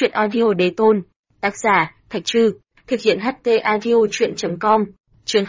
Truyện audio đế tôn. Tác giả, Thạch Trư. Thực hiện HT audio truyện.com. Chương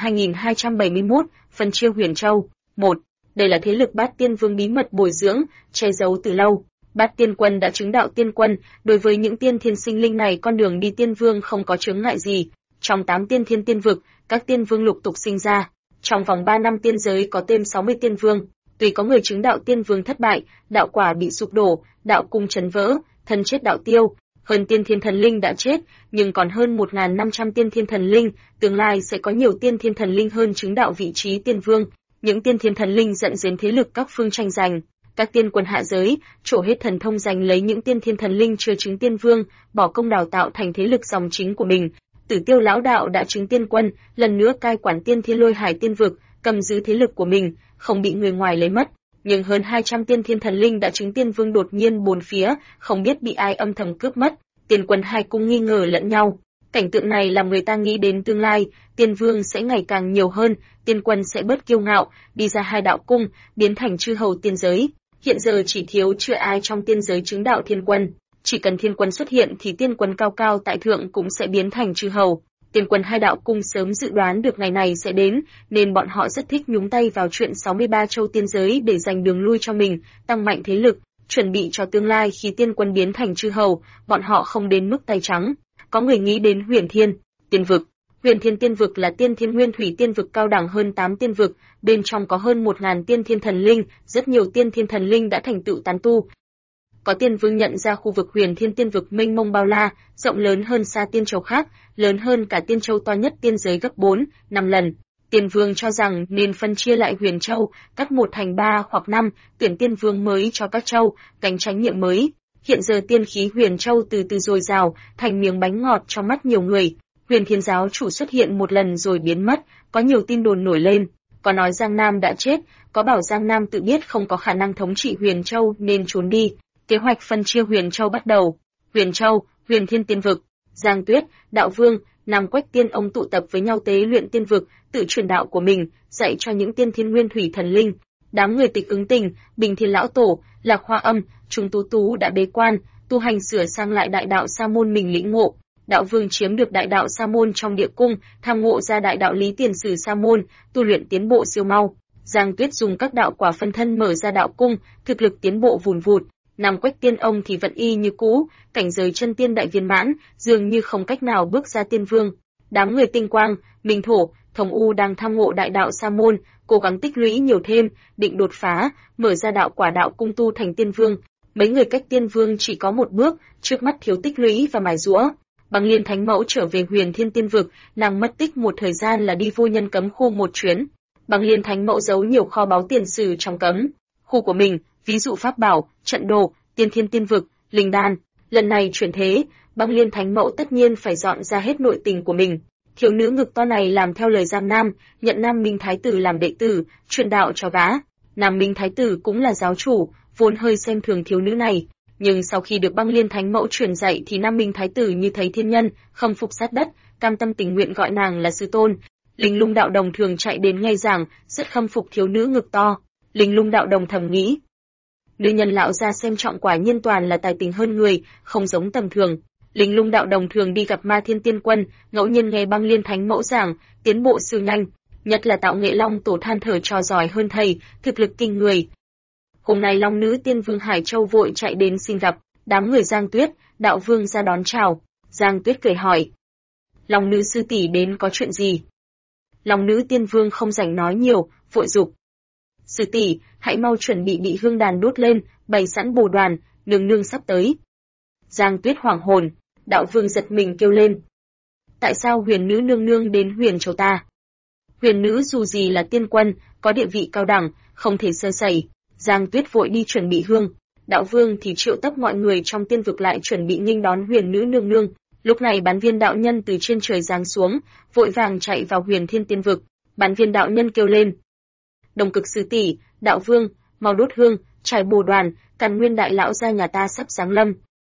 2271, phần chia Huyền Châu. 1. Đây là thế lực Bát Tiên Vương bí mật bồi dưỡng, che giấu từ lâu. Bát Tiên Quân đã chứng đạo tiên quân, đối với những tiên thiên sinh linh này con đường đi tiên vương không có chướng ngại gì. Trong 8 tiên thiên tiên vực, các tiên vương lục tục sinh ra. Trong vòng 3 năm tiên giới có thêm 60 tiên vương. Tuy có người chứng đạo tiên vương thất bại, đạo quả bị sụp đổ, đạo cung chấn vỡ, thân chết đạo tiêu, hơn tiên thiên thần linh đã chết, nhưng còn hơn 1.500 tiên thiên thần linh, tương lai sẽ có nhiều tiên thiên thần linh hơn chứng đạo vị trí tiên vương. Những tiên thiên thần linh dẫn đến thế lực các phương tranh giành. Các tiên quân hạ giới, trổ hết thần thông giành lấy những tiên thiên thần linh chưa chứng tiên vương, bỏ công đào tạo thành thế lực dòng chính của mình. Tử Tiêu lão đạo đã chứng tiên quân, lần nữa cai quản tiên thiên lôi hải tiên vực, cầm giữ thế lực của mình, không bị người ngoài lấy mất. Nhưng hơn 200 tiên thiên thần linh đã chứng tiên vương đột nhiên bốn phía, không biết bị ai âm thầm cướp mất. Tiên quân hai cung nghi ngờ lẫn nhau. Cảnh tượng này làm người ta nghĩ đến tương lai, tiên vương sẽ ngày càng nhiều hơn, tiên quân sẽ bớt kiêu ngạo, đi ra hai đạo cung, biến thành chư hầu tiên giới. Hiện giờ chỉ thiếu chưa ai trong tiên giới chứng đạo thiên quân. Chỉ cần thiên quân xuất hiện thì tiên quân cao cao tại thượng cũng sẽ biến thành chư hầu. Tiên quân hai đạo cung sớm dự đoán được ngày này sẽ đến, nên bọn họ rất thích nhúng tay vào chuyện 63 châu tiên giới để giành đường lui cho mình, tăng mạnh thế lực, chuẩn bị cho tương lai khi tiên quân biến thành chư hầu, bọn họ không đến mức tay trắng. Có người nghĩ đến Huyền Thiên tiên vực. Huyền Thiên tiên vực là tiên thiên nguyên thủy tiên vực cao đẳng hơn 8 tiên vực, bên trong có hơn 1.000 tiên thiên thần linh, rất nhiều tiên thiên thần linh đã thành tựu tán tu. Có tiên vương nhận ra khu vực Huyền Thiên tiên vực mênh mông bao la, rộng lớn hơn xa tiên châu khác, lớn hơn cả tiên châu to nhất tiên giới gấp 4, 5 lần. Tiên vương cho rằng nên phân chia lại Huyền Châu, cắt một thành 3 hoặc 5, tuyển tiên vương mới cho các châu, cánh tránh nhiệm mới. Hiện giờ tiên khí Huyền Châu từ từ dồi dào, thành miếng bánh ngọt trong mắt nhiều người. Huyền Thiên giáo chủ xuất hiện một lần rồi biến mất, có nhiều tin đồn nổi lên. Có nói Giang Nam đã chết, có bảo Giang Nam tự biết không có khả năng thống trị Huyền Châu nên trốn đi. Kế hoạch phân chia Huyền Châu bắt đầu. Huyền Châu, Huyền Thiên tiên vực. Giang Tuyết, Đạo Vương, Nam Quách Tiên ông tụ tập với nhau tế luyện tiên vực, tự truyền đạo của mình, dạy cho những tiên thiên nguyên thủy thần linh. Đám người Tịch Ứng Tình, Bình Thiên lão tổ, Lạc Hoa Âm, Trung Tú Tú đã bế quan, tu hành sửa sang lại đại đạo Sa môn mình lĩnh ngộ. Đạo Vương chiếm được đại đạo Sa môn trong địa cung, tham ngộ ra đại đạo Lý Tiền Sử Sa môn, tu luyện tiến bộ siêu mau. Giang Tuyết dùng các đạo quả phân thân mở ra đạo cung, thực lực tiến bộ vùn vụt. Nam Quách Tiên ông thì vẫn y như cũ, cảnh giới chân tiên đại viên mãn, dường như không cách nào bước ra tiên vương. Đám người Tinh Quang, Minh Thổ, Thống U đang tham ngộ đại đạo Sa môn, cố gắng tích lũy nhiều thêm, định đột phá, mở ra đạo quả đạo cung tu thành tiên vương. Mấy người cách tiên vương chỉ có một bước, trước mắt thiếu tích lũy và mài giũa. Băng Liên Thánh Mẫu trở về Huyền Thiên tiên vực, nàng mất tích một thời gian là đi vô nhân cấm khu một chuyến. Băng Liên Thánh Mẫu giấu nhiều kho báu tiền sử trong cấm khu của mình, ví dụ pháp bảo, trận đồ, tiên thiên tiên vực, linh đan. Lần này chuyển thế, Băng Liên Thánh Mẫu tất nhiên phải dọn ra hết nội tình của mình. Thiếu nữ ngực to này làm theo lời Giang Nam, nhận Nam Minh Thái tử làm đệ tử, truyền đạo cho gã. Nam Minh Thái tử cũng là giáo chủ, vốn hơi xem thường thiếu nữ này, nhưng sau khi được Băng Liên Thánh Mẫu truyền dạy thì Nam Minh Thái tử như thấy thiên nhân, khâm phục sát đất, cam tâm tình nguyện gọi nàng là sư tôn. Linh Lung đạo đồng thường chạy đến nghe giảng, rất khâm phục thiếu nữ ngực to. Linh Lung đạo đồng thầm nghĩ, nữ nhân lão gia xem trọng quả nhiên toàn là tài tình hơn người, không giống tầm thường. Linh Lung đạo đồng thường đi gặp Ma Thiên tiên quân, ngẫu nhiên nghe Băng Liên Thánh Mẫu giảng, tiến bộ siêu nhanh, nhất là Tạo Nghệ Long tổ than thở trò giỏi hơn thầy, thực lực kinh người. Hôm nay Long nữ tiên vương Hải Châu vội chạy đến xin gặp, đám người Giang Tuyết, Đạo Vương ra đón chào. Giang Tuyết cười hỏi, Long nữ sư tỷ đến có chuyện gì? Long nữ tiên vương không rảnh nói nhiều, vội giục, sư tỷ, hãy mau chuẩn bị hương đàn đốt lên, bày sẵn bồ đoàn, nương nương sắp tới. Giang Tuyết hoảng hồn, Đạo Vương giật mình kêu lên, tại sao Huyền nữ nương nương đến Huyền Châu ta? Huyền nữ dù gì là tiên quân, có địa vị cao đẳng, không thể sơ sẩy. Giang Tuyết vội đi chuẩn bị hương, Đạo Vương thì triệu tập mọi người trong tiên vực lại chuẩn bị nghênh đón Huyền nữ nương nương. Lúc này Bán Viên đạo nhân từ trên trời giáng xuống, vội vàng chạy vào Huyền Thiên tiên vực. Bán Viên đạo nhân kêu lên, Đồng Cực sư tỷ, Đạo Vương, mau đốt hương, trải bồ đoàn, Càn Nguyên đại lão gia nhà ta sắp giáng lâm.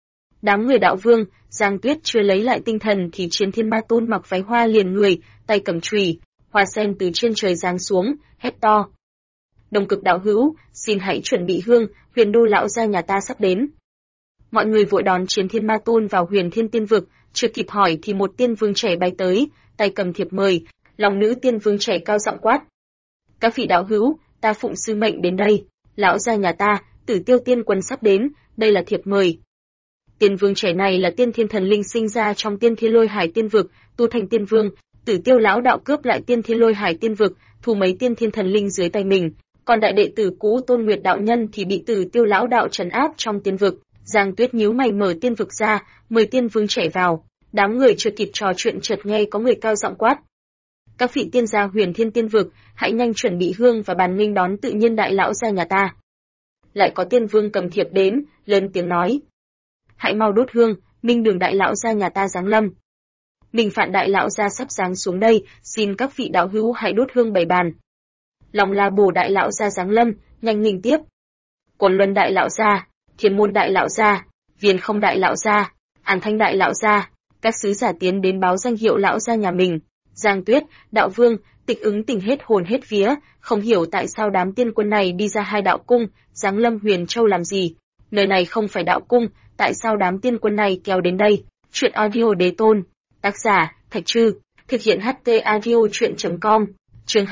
Đám người Đạo Vương, Giang Tuyết chưa lấy lại tinh thần thì Chiến Thiên Ma Tôn mặc váy hoa liền người, tay cầm chùy, hoa sen từ trên trời giáng xuống, hét to, Đồng Cực đạo hữu, xin hãy chuẩn bị hương, Huyền đô lão gia nhà ta sắp đến. Mọi người vội đón Chiến Thiên Ma Tôn vào Huyền Thiên Tiên Vực, chưa kịp hỏi thì một tiên vương trẻ bay tới, tay cầm thiệp mời, lòng nữ tiên vương trẻ cao giọng quát: "Các vị đạo hữu, ta phụng sư mệnh đến đây, lão gia nhà ta, Tử Tiêu Tiên Quân sắp đến, đây là thiệp mời." Tiên vương trẻ này là tiên thiên thần linh sinh ra trong Tiên Thiên Lôi Hải Tiên Vực, tu thành tiên vương. Tử Tiêu lão đạo cướp lại Tiên Thiên Lôi Hải Tiên Vực, thu mấy tiên thiên thần linh dưới tay mình, còn đại đệ tử cũ Tôn Nguyệt đạo nhân thì bị Tử Tiêu lão đạo trấn áp trong tiên vực. Giang Tuyết nhíu mày mở tiên vực ra, mời tiên vương trẻ vào. Đám người chưa kịp trò chuyện chợt nghe có người cao giọng quát: "Các vị tiên gia Huyền Thiên Tiên Vực, hãy nhanh chuẩn bị hương và bàn nghênh đón Tự Nhiên đại lão gia nhà ta." Lại có tiên vương cầm thiệp đến, lớn tiếng nói: "Hãy mau đốt hương, Minh Đường đại lão gia nhà ta giáng lâm. Minh Phạn đại lão gia sắp giáng xuống đây, xin các vị đạo hữu hãy đốt hương bày bàn." Long La Bồ đại lão gia giáng lâm, nhanh nghênh tiếp. Cổn Luân đại lão gia, Thiên Môn đại lão gia, Viên Không đại lão gia, An Thanh đại lão gia, các sứ giả tiến đến báo danh hiệu lão gia nhà mình. Giang Tuyết, Đạo Vương, Tịch Ứng tỉnh hết hồn hết vía, không hiểu tại sao đám tiên quân này đi ra hai đạo cung, giáng lâm Huyền Châu làm gì? Nơi này không phải đạo cung, tại sao đám tiên quân này kéo đến đây? Chuyện audio Đế Tôn, tác giả Thạch Trư, thực hiện HT audio truyện.com. Chương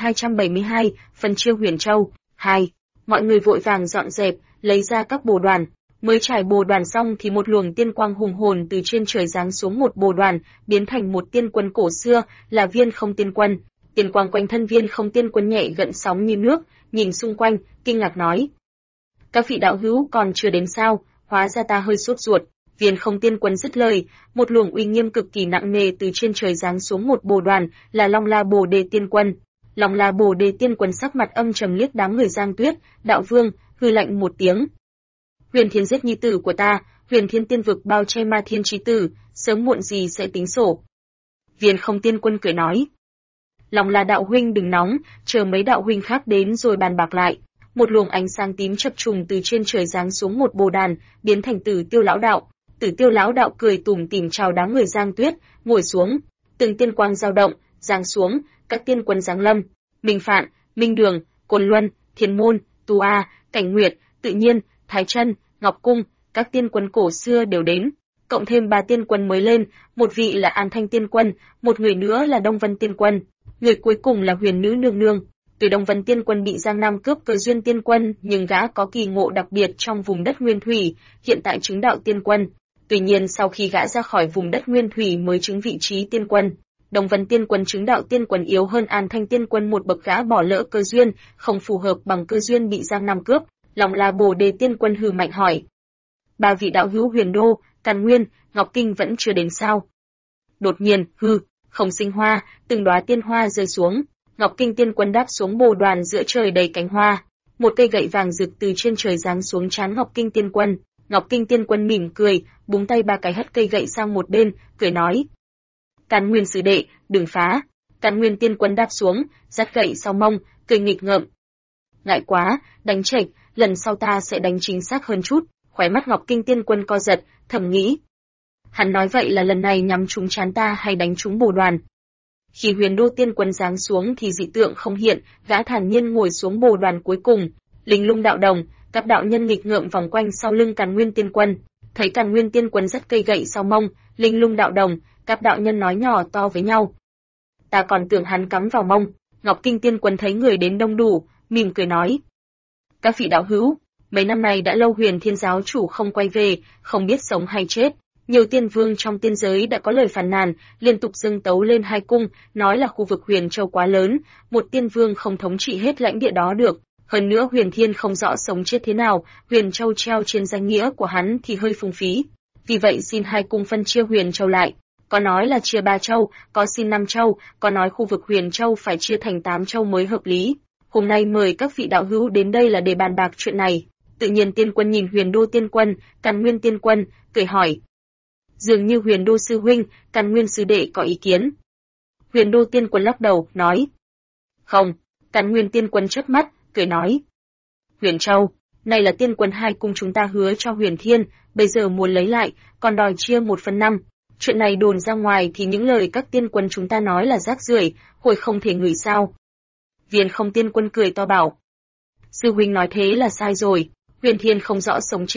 2272, phần chiêu Huyền Châu 2. Mọi người vội vàng dọn dẹp, lấy ra các bồ đoàn. Mới trải bồ đoàn xong thì một luồng tiên quang hùng hồn từ trên trời giáng xuống một bồ đoàn, biến thành một tiên quân cổ xưa, là Viên Không Tiên Quân. Tiên quang quanh thân Viên Không Tiên Quân nhẹ gợn sóng như nước, nhìn xung quanh, kinh ngạc nói: "Các vị đạo hữu còn chưa đến sao? Hóa ra ta hơi sốt ruột." Viên Không Tiên Quân dứt lời, một luồng uy nghiêm cực kỳ nặng nề từ trên trời giáng xuống một bồ đoàn, là Long La Bồ Đề Tiên Quân. Long La Bồ Đề Tiên Quân sắc mặt âm trầm liếc đám người Giang Tuyết, Đạo Vương, hừ lạnh một tiếng: "Huyền Thiên giết nhi tử của ta, Huyền Thiên Tiên Vực bao che Ma Thiên chí tử, sớm muộn gì sẽ tính sổ." Viên Không Tiên Quân cười nói: "Long La đạo huynh đừng nóng, chờ mấy đạo huynh khác đến rồi bàn bạc lại." Một luồng ánh sáng tím chập trùng từ trên trời giáng xuống một bồ đàn, biến thành Tử Tiêu lão đạo. Tử Tiêu lão đạo cười tủm tỉm chào đám người Giang Tuyết, ngồi xuống. Từng tiên quang dao động, giáng xuống, các tiên quân giáng lâm. Minh Phạn, Minh Đường, Cổn Luân, Thiên Môn, Tu A, Cảnh Nguyệt, Tự Nhiên, Thái Chân, Ngọc Cung, các tiên quân cổ xưa đều đến. Cộng thêm 3 tiên quân mới lên, một vị là An Thanh Tiên Quân, một người nữa là Đông Vân Tiên Quân, người cuối cùng là Huyền Nữ Nương Nương. Tuy Đông Vân Tiên Quân bị Giang Nam cướp Cơ Duyên Tiên Quân, nhưng gã có kỳ ngộ đặc biệt trong vùng đất Nguyên Thủy, hiện tại chứng đạo Tiên Quân. Tuy nhiên sau khi gã ra khỏi vùng đất Nguyên Thủy mới chứng vị trí Tiên Quân. Đông Vân Tiên Quân chứng đạo Tiên Quân yếu hơn An Thanh Tiên Quân một bậc, gã bỏ lỡ cơ duyên, không phù hợp bằng cơ duyên bị Giang Nam cướp. Long La Bồ Đề Tiên Quân hừ mạnh hỏi: "Ba vị đạo hữu Huyền Đô, Càn Nguyên, Ngọc Kinh vẫn chưa đến sao?" Đột nhiên, không sinh hoa, từng đóa tiên hoa rơi xuống. Ngọc Kinh Tiên Quân đáp xuống bồ đoàn giữa trời đầy cánh hoa. Một cây gậy vàng rực từ trên trời giáng xuống trán Ngọc Kinh Tiên Quân. Ngọc Kinh Tiên Quân mỉm cười, búng tay 3 cái hất cây gậy sang một bên, cười nói: "Càn Nguyên sư đệ, đừng phá." Càn Nguyên Tiên Quân đáp xuống, dắt gậy sau mông, cười nghịch ngợm: "Ngại quá, đánh chệch, lần sau ta sẽ đánh chính xác hơn chút." Khóe mắt Ngọc Kinh Tiên Quân co giật, thầm nghĩ: hắn nói vậy là lần này nhắm trúng trán ta hay đánh trúng bồ đoàn? Khi Huyền Đô Tiên Quân giáng xuống thì dị tượng không hiện, gã thản nhiên ngồi xuống bồ đoàn cuối cùng. Linh Lung đạo đồng, các đạo nhân nghịch ngợm vòng quanh sau lưng Càn Nguyên Tiên Quân. Thấy Càn Nguyên Tiên Quân dắt cây gậy sau mông, Linh Lung đạo đồng, các đạo nhân nói nhỏ to với nhau: "Ta còn tưởng hắn cắm vào mông." Ngọc Kinh Tiên Quân thấy người đến đông đủ, mỉm cười nói: "Các vị đạo hữu, mấy năm nay đã lâu Huyền Thiên giáo chủ không quay về, không biết sống hay chết. Nhiều tiên vương trong tiên giới đã có lời phàn nàn, liên tục dâng tấu lên hai cung, nói là khu vực Huyền Châu quá lớn, một tiên vương không thống trị hết lãnh địa đó được. Hơn nữa Huyền Thiên không rõ sống chết thế nào, Huyền Châu treo trên danh nghĩa của hắn thì hơi phung phí. Vì vậy xin hai cung phân chia Huyền Châu lại. Có nói là chia 3 châu, có xin 5 châu, có nói khu vực Huyền Châu phải chia thành 8 châu mới hợp lý. Hôm nay mời các vị đạo hữu đến đây là để bàn bạc chuyện này." Tự Nhiên Tiên Quân nhìn Huyền Đô Tiên Quân, Càn Nguyên Tiên Quân, cười hỏi: "Dường như Huyền Đô sư huynh, Càn Nguyên sư đệ có ý kiến?" Huyền Đô Tiên Quân lắc đầu, nói: "Không." Càn Nguyên Tiên Quân chớp mắt, cười nói: "Huyền Châu, này là tiên quân hai cung chúng ta hứa cho Huyền Thiên, bây giờ muốn lấy lại, còn đòi chia 1/5. Chuyện này đồn ra ngoài thì những lời các tiên quân chúng ta nói là rác rưởi, hồi không thể ngửi sao?" Viên Không Tiên Quân cười to bảo: "Sư huynh nói thế là sai rồi, Huyền Thiên không rõ sống chết,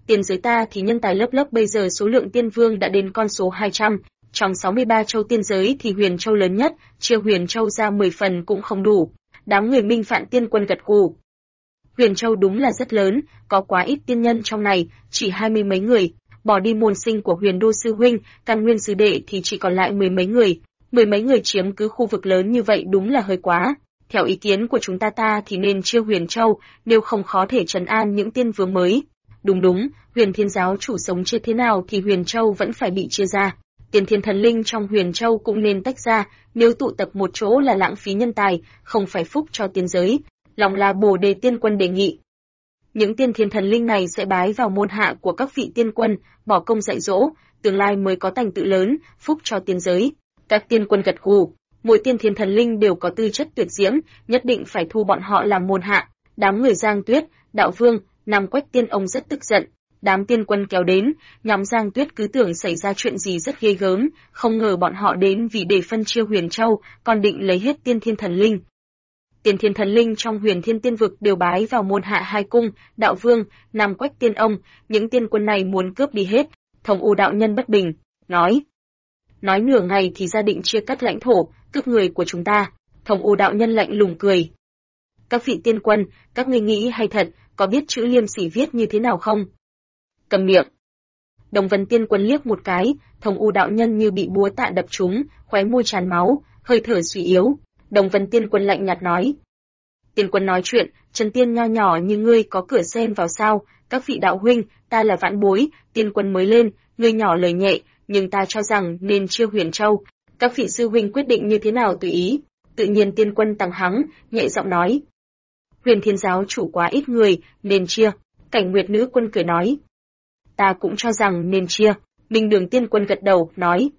Tiên giới ta thì nhân tài lớp lớp, bây giờ số lượng tiên vương đã đến con số 200, trong 63 châu tiên giới thì Huyền Châu lớn nhất, chia Huyền Châu ra 10 phần cũng không đủ. Đám người Minh Phạn Tiên Quân gật gù. Huyền Châu đúng là rất lớn, có quá ít tiên nhân trong này, chỉ 20 mấy người, bỏ đi môn sinh của Huyền Đô sư huynh, Càn Nguyên sư đệ thì chỉ còn lại 10 mấy người. 10 mấy người chiếm cứ khu vực lớn như vậy đúng là hơi quá. Theo ý kiến của chúng ta thì nên chia Huyền Châu, nếu không khó thể trấn an những tiên vương mới. Đúng, Huyền Thiên giáo chủ sống chết thế nào thì Huyền Châu vẫn phải bị chia ra. Tiên thiên thần linh trong Huyền Châu cũng nên tách ra, nếu tụ tập một chỗ là lãng phí nhân tài, không phải phúc cho tiên giới. Lòng là Bồ Đề Tiên Quân đề nghị. Những tiên thiên thần linh này sẽ bái vào môn hạ của các vị tiên quân, bỏ công dạy dỗ, tương lai mới có thành tựu lớn, phúc cho tiên giới. Các tiên quân gật gù, mỗi tiên thiên thần linh đều có tư chất tuyệt diễm, nhất định phải thu bọn họ làm môn hạ. Đám người Giang Tuyết, Đạo Vương, Nam Quách Tiên ông rất tức giận. Đám tiên quân kéo đến, nhóm Giang Tuyết cứ tưởng xảy ra chuyện gì rất ghê gớm, không ngờ bọn họ đến vì để phân chia Huyền Châu, còn định lấy hết tiên thiên thần linh. Tiên thiên thần linh trong Huyền Thiên Tiên vực đều bái vào môn hạ hai cung, Đạo Vương, Nam Quách Tiên ông, những tiên quân này muốn cướp đi hết. Thông U đạo nhân bất bình, nói nửa ngày thì ra định chia cắt lãnh thổ, cướp người của chúng ta. Thông U đạo nhân lạnh lùng cười. Các vị tiên quân, các ngươi nghĩ hay thật, có biết chữ liêm sỉ viết như thế nào không? Cầm miệng. Đồng Vân Tiên Quân liếc một cái, Thông U đạo nhân như bị búa tạ đập trúng, khóe môi tràn máu, hơi thở suy yếu. Đồng Vân Tiên Quân lạnh nhạt nói. Tiên Quân nói chuyện, Trần Tiên nho nhỏ như ngươi có cửa xen vào sao? Các vị đạo huynh, ta là vãn bối, Tiên Quân mới lên, ngươi nhỏ lời nhẹ, nhưng ta cho rằng nên chia Huyền Châu. Các vị sư huynh quyết định như thế nào tùy ý. Tự nhiên Tiên Quân tăng hắng, nhẹ giọng nói. Huyền Thiên giáo chủ quá ít người, nên chia. Cảnh Nguyệt Nữ Quân cười nói. Ta cũng cho rằng nên chia. Minh Đường Tiên Quân gật đầu, nói.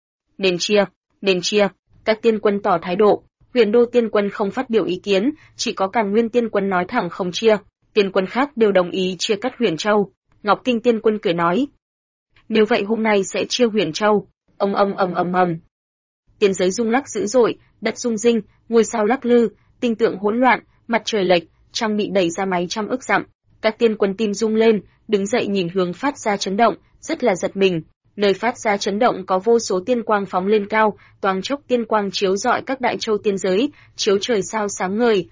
Nên chia. Các tiên quân tỏ thái độ. Huyền Đô Tiên Quân không phát biểu ý kiến, chỉ có Càn Nguyên Tiên Quân nói thẳng không chia. Tiên quân khác đều đồng ý chia cắt Huyền Châu. Ngọc Kinh Tiên Quân cười nói. Nếu vậy hôm nay sẽ chia Huyền Châu. Ầm. Tiên giới rung lắc dữ dội, đất rung rinh, ngôi sao lắc lư, tinh tượng hỗn loạn, mặt trời lệch, trăng bị đẩy ra mấy trăm ức dặm. Các tiên quân tim rung lên, đứng dậy nhìn hướng phát ra chấn động, rất là giật mình. Nơi phát ra chấn động có vô số tiên quang phóng lên cao, toang chốc tiên quang chiếu rọi các đại châu tiên giới, chiếu trời sao sáng ngời.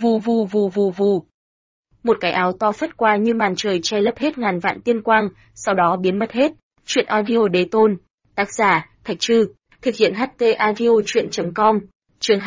Vù. Một cái áo to phất qua như màn trời che lấp hết ngàn vạn tiên quang, sau đó biến mất hết. Truyện audio Đế Tôn. Tác giả, Thạch Trư. Thực hiện HT audio truyện.com. Chương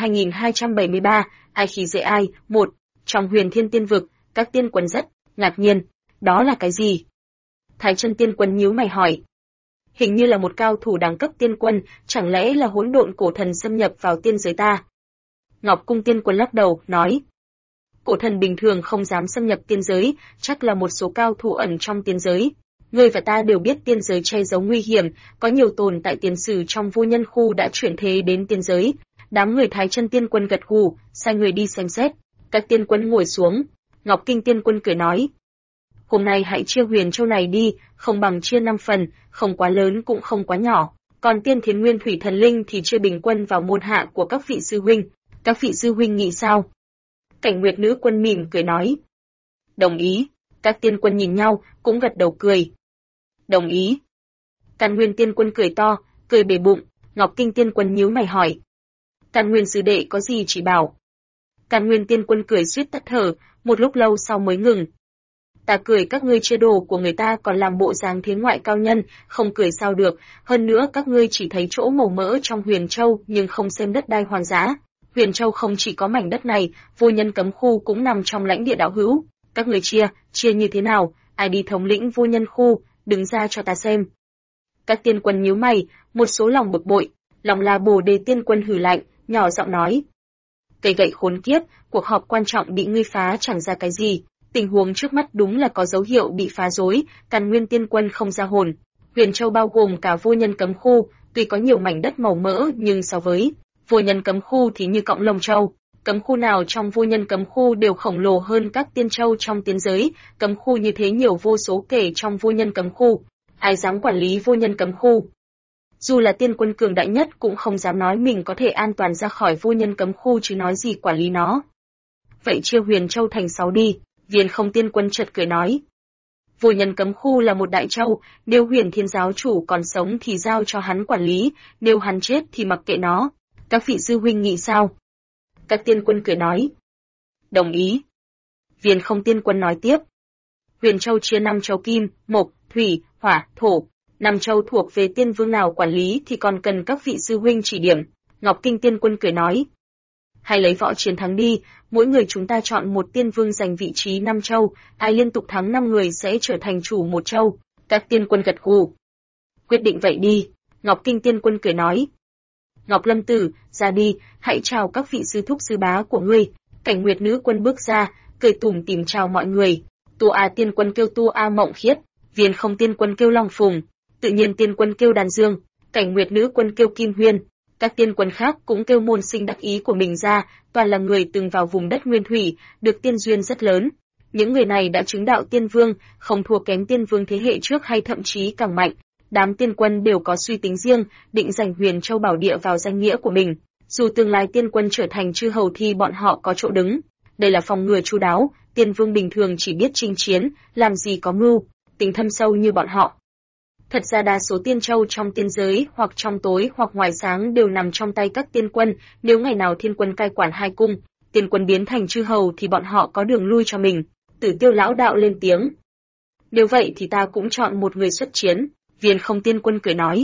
2273, ai khi dễ ai. 1. Trong Huyền Thiên Tiên vực, các tiên quân rất ngạc nhiên. Đó là cái gì? Thái Chân Tiên Quân nhíu mày hỏi. Hình như là một cao thủ đẳng cấp tiên quân, chẳng lẽ là hỗn độn cổ thần xâm nhập vào tiên giới ta? Ngọc Cung Tiên Quân lắc đầu, nói. Cổ thần bình thường không dám xâm nhập tiên giới, chắc là một số cao thủ ẩn trong tiên giới. Ngươi và ta đều biết tiên giới che giấu nguy hiểm, có nhiều tồn tại tiền sử trong vô nhân khu đã chuyển thế đến tiên giới. Đám người Thái Chân Tiên Quân gật gù, sai người đi xem xét. Các tiên quân ngồi xuống. Ngọc Kinh Tiên Quân cười nói. Hôm nay hãy chia Huyền Châu này đi, không bằng chia 5 phần, không quá lớn cũng không quá nhỏ. Còn Tiên Thiến Nguyên Thủy Thần Linh thì chia bình quân vào môn hạ của các vị sư huynh. Các vị sư huynh nghĩ sao? Cảnh Nguyệt Nữ Quân mỉm cười nói. Đồng ý. Các tiên quân nhìn nhau, cũng gật đầu cười. Đồng ý. Càn Nguyên Tiên Quân cười to, cười bể bụng. Ngọc Kinh Tiên Quân nhíu mày hỏi. Càn Nguyên sư đệ có gì chỉ bảo? Càn Nguyên Tiên Quân cười suýt tắt thở, một lúc lâu sau mới ngừng. Ta cười các ngươi chia đồ của người ta còn làm bộ dáng thế ngoại cao nhân, không cười sao được, hơn nữa các ngươi chỉ thấy chỗ màu mỡ trong Huyền Châu nhưng không xem đất đai hoang dã. Huyền Châu không chỉ có mảnh đất này, vô nhân cấm khu cũng nằm trong lãnh địa đạo hữu. Các ngươi chia như thế nào, ai đi thống lĩnh vô nhân khu, đứng ra cho ta xem. Các tiên quân nhíu mày, một số lòng bực bội, lòng là Bồ Đề Tiên Quân hừ lạnh, nhỏ giọng nói. Cây gậy khốn kiếp, cuộc họp quan trọng bị ngươi phá chẳng ra cái gì. Tình huống trước mắt đúng là có dấu hiệu bị phá rối, Càn Nguyên Tiên Quân không ra hồn. Huyền Châu bao gồm cả vô nhân cấm khu, tuy có nhiều mảnh đất màu mỡ nhưng so với vô nhân cấm khu thì như cọng lông châu. Cấm khu nào trong vô nhân cấm khu đều khổng lồ hơn các tiên châu trong tiên giới, cấm khu như thế nhiều vô số kể trong vô nhân cấm khu. Ai dám quản lý vô nhân cấm khu? Dù là tiên quân cường đại nhất cũng không dám nói mình có thể an toàn ra khỏi vô nhân cấm khu chứ nói gì quản lý nó. Vậy chia Huyền Châu thành 6 đi. Viên Không Tiên Quân chợt cười nói. Vô nhân cấm khu là một đại châu, nếu Huyền Thiên giáo chủ còn sống thì giao cho hắn quản lý, nếu hắn chết thì mặc kệ nó. Các vị sư huynh nghĩ sao? Các tiên quân cười nói. Đồng ý. Viên Không tiên quân nói tiếp. Huyền Châu chia 5 châu kim, mộc, thủy, hỏa, thổ. 5 châu thuộc về tiên vương nào quản lý thì còn cần các vị sư huynh chỉ điểm. Ngọc Kinh tiên quân cười nói. Hay lấy võ chiến thắng đi, mỗi người chúng ta chọn một tiên vương giành vị trí 5 châu, ai liên tục thắng 5 người sẽ trở thành chủ một châu. Các tiên quân gật gù. Quyết định vậy đi, Ngọc Kinh tiên quân cười nói. Ngọc Lâm Tử, ra đi, hãy chào các vị sư thúc sư bá của ngươi. Cảnh Nguyệt nữ quân bước ra, cười tủm tỉm chào mọi người. Tu A tiên quân kêu Tu A Mộng Khiết, Viên Không tiên quân kêu Long Phùng, Tự Nhiên tiên quân kêu Đàn Dương, Cảnh Nguyệt nữ quân kêu Kim Huyên. Các tiên quân khác cũng kêu môn sinh đặc ý của mình ra, toàn là người từng vào vùng đất nguyên thủy, được tiên duyên rất lớn. Những người này đã chứng đạo tiên vương, không thua kém tiên vương thế hệ trước hay thậm chí càng mạnh. Đám tiên quân đều có suy tính riêng, định giành Huyền Châu Bảo Địa vào danh nghĩa của mình. Dù tương lai tiên quân trở thành chư hầu thì bọn họ có chỗ đứng. Đây là phòng ngừa chu đáo, tiên vương bình thường chỉ biết chinh chiến, làm gì có mưu, tính thâm sâu như bọn họ. Thật ra đa số tiên châu trong tiên giới, hoặc trong tối hoặc ngoài sáng đều nằm trong tay các tiên quân, nếu ngày nào thiên quân cai quản hai cung, tiên quân biến thành chư hầu thì bọn họ có đường lui cho mình. Tử Tiêu lão đạo lên tiếng. Nếu vậy thì ta cũng chọn một người xuất chiến, Viên Không tiên quân cười nói.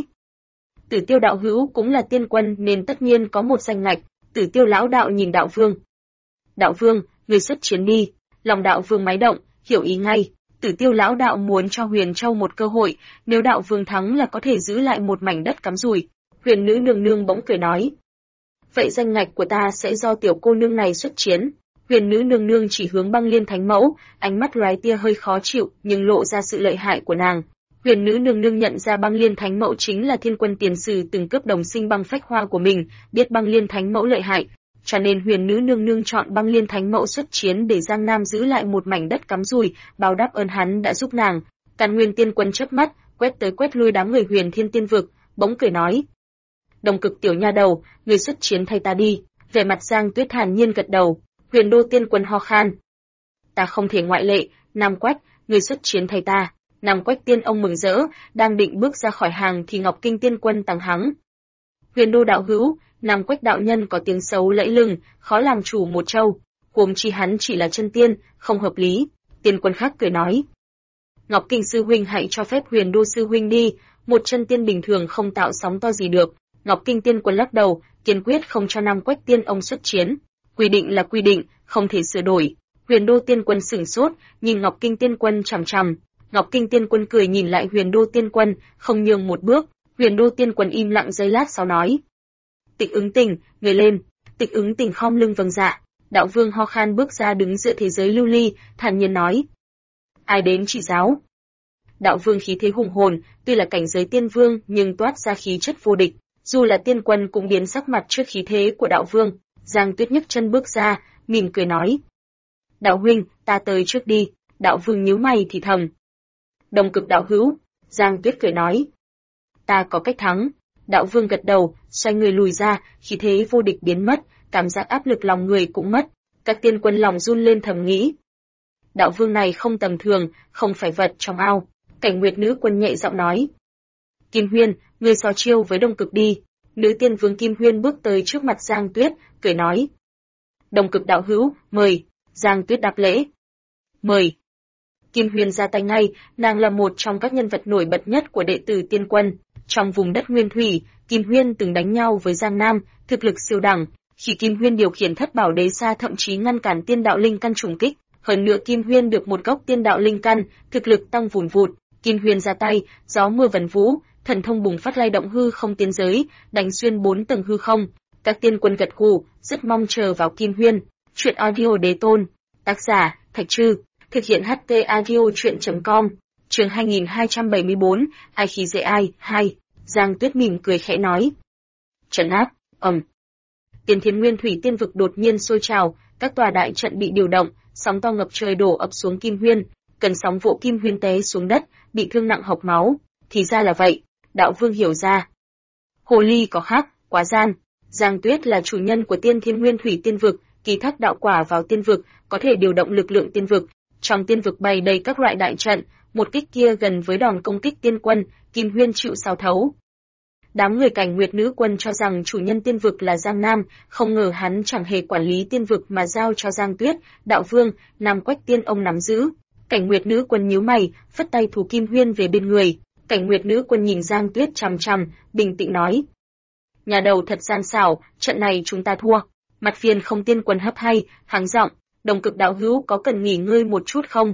Tử Tiêu đạo hữu cũng là tiên quân nên tất nhiên có một danh ngạch. Tử Tiêu lão đạo nhìn đạo vương. Đạo vương, người xuất chiến đi. Lòng đạo vương máy động, hiểu ý ngay. Tử Tiêu lão đạo muốn cho Huyền Châu một cơ hội, nếu đạo vương thắng là có thể giữ lại một mảnh đất cắm rủi. Huyền nữ nương nương bỗng cười nói. Vậy danh ngạch của ta sẽ do tiểu cô nương này xuất chiến. Huyền nữ nương nương chỉ hướng Băng Liên Thánh Mẫu, ánh mắt lóe tia hơi khó chịu nhưng lộ ra sự lợi hại của nàng. Huyền nữ nương nương nhận ra Băng Liên Thánh Mẫu chính là thiên quân tiền sử từng cướp đồng sinh băng phách hoa của mình, biết Băng Liên Thánh Mẫu lợi hại, cho nên Huyền nữ nương nương chọn Băng Liên Thánh Mẫu xuất chiến để Giang Nam giữ lại một mảnh đất cắm rủi, báo đáp ơn hắn đã giúp nàng. Càn Nguyên tiên quân chớp mắt, quét tới quét lui đám người Huyền Thiên tiên vực, bỗng cười nói: "Đồng Cực tiểu nha đầu, người xuất chiến thay ta đi." Vẻ mặt Giang Tuyết thản nhiên gật đầu. Huyền Đô tiên quân ho khan: "Ta không thể ngoại lệ, Nam Quách, người xuất chiến thay ta." Nam Quách tiên ông mừng rỡ, đang định bước ra khỏi hàng thì Ngọc Kinh tiên quân tăng hắng: "Huyền Đô đạo hữu, Nam Quách đạo nhân có tiếng xấu lẫy lừng, khó làm chủ một châu, huống chi hắn chỉ là chân tiên, không hợp lý." Tiên quân khác cười nói: "Ngọc Kinh sư huynh hãy cho phép Huyền Đô sư huynh đi, một chân tiên bình thường không tạo sóng to gì được." Ngọc Kinh tiên quân lắc đầu, kiên quyết không cho Nam Quách tiên ông xuất chiến. Quy định là quy định, không thể sửa đổi. Huyền Đô tiên quân sửng sốt, nhìn Ngọc Kinh tiên quân chằm chằm. Ngọc Kinh tiên quân cười nhìn lại Huyền Đô tiên quân, không nhường một bước. Huyền Đô tiên quân im lặng giây lát sau nói: "Tịch Ứng Tình, người lên." Tịch Ứng Tình khom lưng vâng dạ. Đạo vương ho khan bước ra đứng giữa thế giới lưu ly, thản nhiên nói: "Ai đến chỉ giáo?" Đạo vương khí thế hùng hồn, tuy là cảnh giới tiên vương nhưng toát ra khí chất vô địch, dù là tiên quân cũng biến sắc mặt trước khí thế của đạo vương. Giang Tuyết nhấc chân bước ra, mỉm cười nói: "Đạo huynh, ta tới trước đi." Đạo vương nhíu mày thì thầm: "Đồng Cực đạo hữu." Giang Tuyết cười nói: "Ta có cách thắng." Đạo vương gật đầu, xoay người lùi ra, khí thế vô địch biến mất, cảm giác áp lực lòng người cũng mất. Các tiên quân lòng run lên thầm nghĩ: đạo vương này không tầm thường, không phải vật trong ao. Cảnh Nguyệt nữ quân nhẹ giọng nói: "Kim Huyên, ngươi so chiêu với Đồng Cực đi." Nữ tiên vương Kim Huyên bước tới trước mặt Giang Tuyết, cười nói: "Đồng Cực đạo hữu, mời." Giang Tuyết đáp lễ: "Mời." Kim Huyên ra tay ngay, nàng là một trong các nhân vật nổi bật nhất của đệ tử tiên quân. Trong vùng đất nguyên thủy, Kim Huyên từng đánh nhau với Giang Nam, thực lực siêu đẳng. Khi Kim Huyên điều khiển Thất Bảo Đế Sa thậm chí ngăn cản tiên đạo linh căn trùng kích. Hơn nữa Kim Huyên được một gốc tiên đạo linh căn, thực lực tăng vùn vụt. Kim Huyên ra tay, gió mưa vần vũ, thần thông bùng phát lay động hư không tiên giới, đánh xuyên 4 tầng hư không. Các tiên quân gật gù, rất mong chờ vào Kim Huyên. Truyện audio đế tôn. Tác giả: Thạch Trư. Thực hiện HT audio truyện.com. Chương 2274, ai khi dễ ai, 2. Giang Tuyết mỉm cười khẽ nói: "Trấn áp." Tiền Thiên Nguyên Thủy tiên vực đột nhiên sôi trào, các tòa đại trận bị điều động, sóng to ngập trời đổ ập xuống Kim Huyên, cần sóng vỗ Kim Huyên té xuống đất, bị thương nặng hộc máu. Thì ra là vậy, đạo vương hiểu ra. Hồ ly có khác, quá gian. Giang Tuyết là chủ nhân của Tiên Thiên Nguyên Thủy tiên vực, ký thác đạo quả vào tiên vực, có thể điều động lực lượng tiên vực. Trong tiên vực bày đầy các loại đại trận, một kích kia gần với đòn công kích tiên quân, Kim Huyên chịu sao thấu. Đám người Cảnh Nguyệt nữ quân cho rằng chủ nhân tiên vực là Giang Nam, không ngờ hắn chẳng hề quản lý tiên vực mà giao cho Giang Tuyết, Đạo Vương, Nam Quách Tiên ông nắm giữ. Cảnh Nguyệt nữ quân nhíu mày, phất tay thủ Kim Huyên về bên người. Cảnh Nguyệt nữ quân nhìn Giang Tuyết chằm chằm, bình tĩnh nói: "Nhà đầu thật gian xảo, trận này chúng ta thua." Mặt Viên Không Tiên quân hấp hay, hắng giọng: "Đồng Cực đạo hữu có cần nghỉ ngơi một chút không?"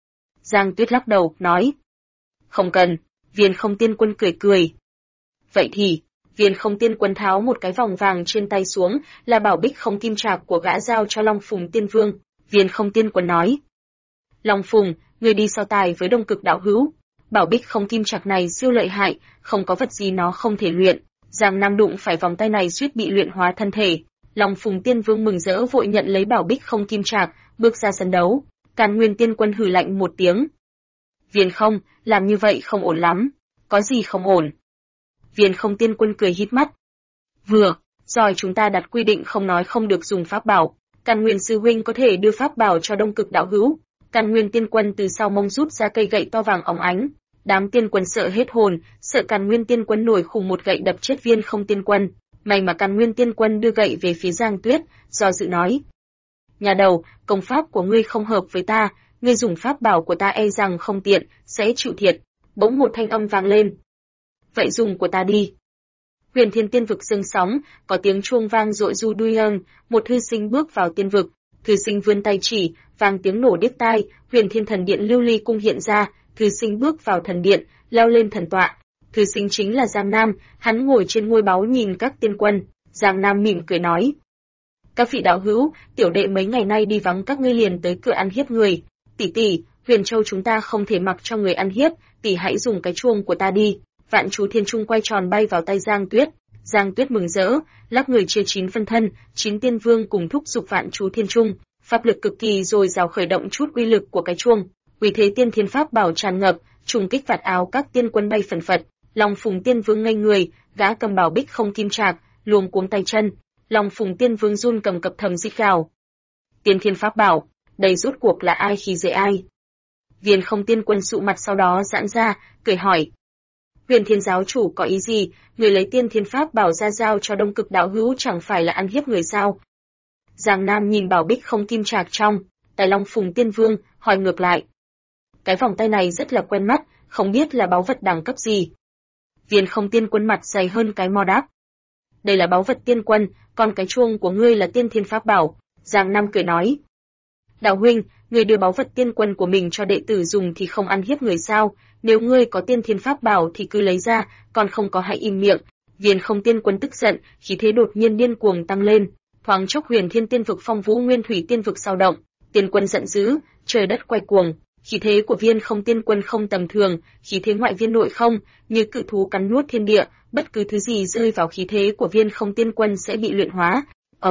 Giang Tuyết lắc đầu, nói: "Không cần." Viên Không Tiên quân cười cười: "Vậy thì..." Viên Không Tiên quân tháo một cái vòng vàng trên tay xuống, là bảo bích không kim trạc của gã giao cho Long Phùng Tiên Vương. Viên Không Tiên quân nói: "Long Phùng, người đi so tài với Đông Cực đạo hữu. Bảo bích không kim trạc này siêu lợi hại, không có vật gì nó không thể luyện." Giang Nam đụng phải vòng tay này suýt bị luyện hóa thân thể. Long Phùng Tiên Vương mừng rỡ vội nhận lấy bảo bích không kim trạc, bước ra sân đấu. Càn Nguyên Tiên quân hừ lạnh một tiếng: "Viên Không, làm như vậy không ổn lắm." "Có gì không ổn?" Viên Không Tiên quân cười hít mắt: "Vừa rồi chúng ta đặt quy định không nói không được dùng pháp bảo. Càn Nguyên sư huynh có thể đưa pháp bảo cho Đông Cực đạo hữu." Càn Nguyên Tiên quân từ sau mông rút ra cây gậy to vàng óng ánh. Đám tiên quân sợ hết hồn, sợ Càn Nguyên Tiên quân nổi khùng một gậy đập chết Viên Không Tiên quân. May mà Càn Nguyên Tiên quân đưa gậy về phía Giang Tuyết, do dự nói: "Nhà đầu, công pháp của ngươi không hợp với ta, ngươi dùng pháp bảo của ta e rằng không tiện, sẽ chịu thiệt." Bỗng một thanh âm vang lên: "Vậy dùng của ta đi." Huyền Thiên tiên vực dâng sóng, có tiếng chuông vang dội du đuôi âng, một thư sinh bước vào tiên vực. Thư sinh vươn tay chỉ, vang tiếng nổ điếc tai, Huyền Thiên thần điện lưu ly cung hiện ra, thư sinh bước vào thần điện, leo lên thần tọa. Thư sinh chính là Giang Nam, hắn ngồi trên ngôi báu nhìn các tiên quân. Giang Nam mỉm cười nói: "Các vị đạo hữu, tiểu đệ mấy ngày nay đi vắng các ngươi liền tới cửa ăn hiếp người. Tỷ tỷ, Huyền Châu chúng ta không thể mặc cho người ăn hiếp, tỷ hãy dùng cái chuông của ta đi." Vạn chú thiên trung quay tròn bay vào tay Giang Tuyết. Giang Tuyết mừng rỡ, lắc người chia 9 phân thân, 9 tiên vương cùng thúc giục vạn chú thiên trung, pháp lực cực kỳ dồi dào khởi động chút uy lực của cái chuông. Uy thế tiên thiên pháp bảo tràn ngập, trùng kích vạt áo các tiên quân bay phần phật. Long Phùng Tiên Vương ngây người, gã cầm bảo bích không kim trạc, luống cuống tay chân. Long Phùng Tiên Vương run cầm cập thầm rít gào: "Tiên thiên pháp bảo, đây rốt cuộc là ai khi dễ ai?" Viên Không Tiên quân sụ mặt sau đó giãn ra, cười hỏi: "Huyền Thiên giáo chủ có ý gì? Người lấy tiên thiên pháp bảo ra giao cho Đông Cực đạo hữu chẳng phải là ăn hiếp người sao?" Giang Nam nhìn bảo bích không kim trạc trong tay Long Phùng Tiên Vương, hỏi ngược lại: "Cái vòng tay này rất là quen mắt, không biết là báu vật đẳng cấp gì?" Viên Không Tiên quân mặt dày hơn cái mò đáp: "Đây là báu vật tiên quân, còn cái chuông của ngươi là tiên thiên pháp bảo." Giang Nam cười nói: "Đạo huynh, ngươi đưa báu vật tiên quân của mình cho đệ tử dùng thì không ăn hiếp người sao? Nếu ngươi có tiên thiên pháp bảo thì cứ lấy ra, còn không có hãy im miệng." Viên Không Tiên quân tức giận, khí thế đột nhiên điên cuồng tăng lên. Thoáng chốc Huyền Thiên tiên vực phong vũ nguyên thủy tiên vực dao động, tiên quân giận dữ, trời đất quay cuồng. Khí thế của Viên Không Tiên quân không tầm thường, khí thế ngoại viên nội không, như cự thú cắn nuốt thiên địa, bất cứ thứ gì rơi vào khí thế của Viên Không Tiên quân sẽ bị luyện hóa.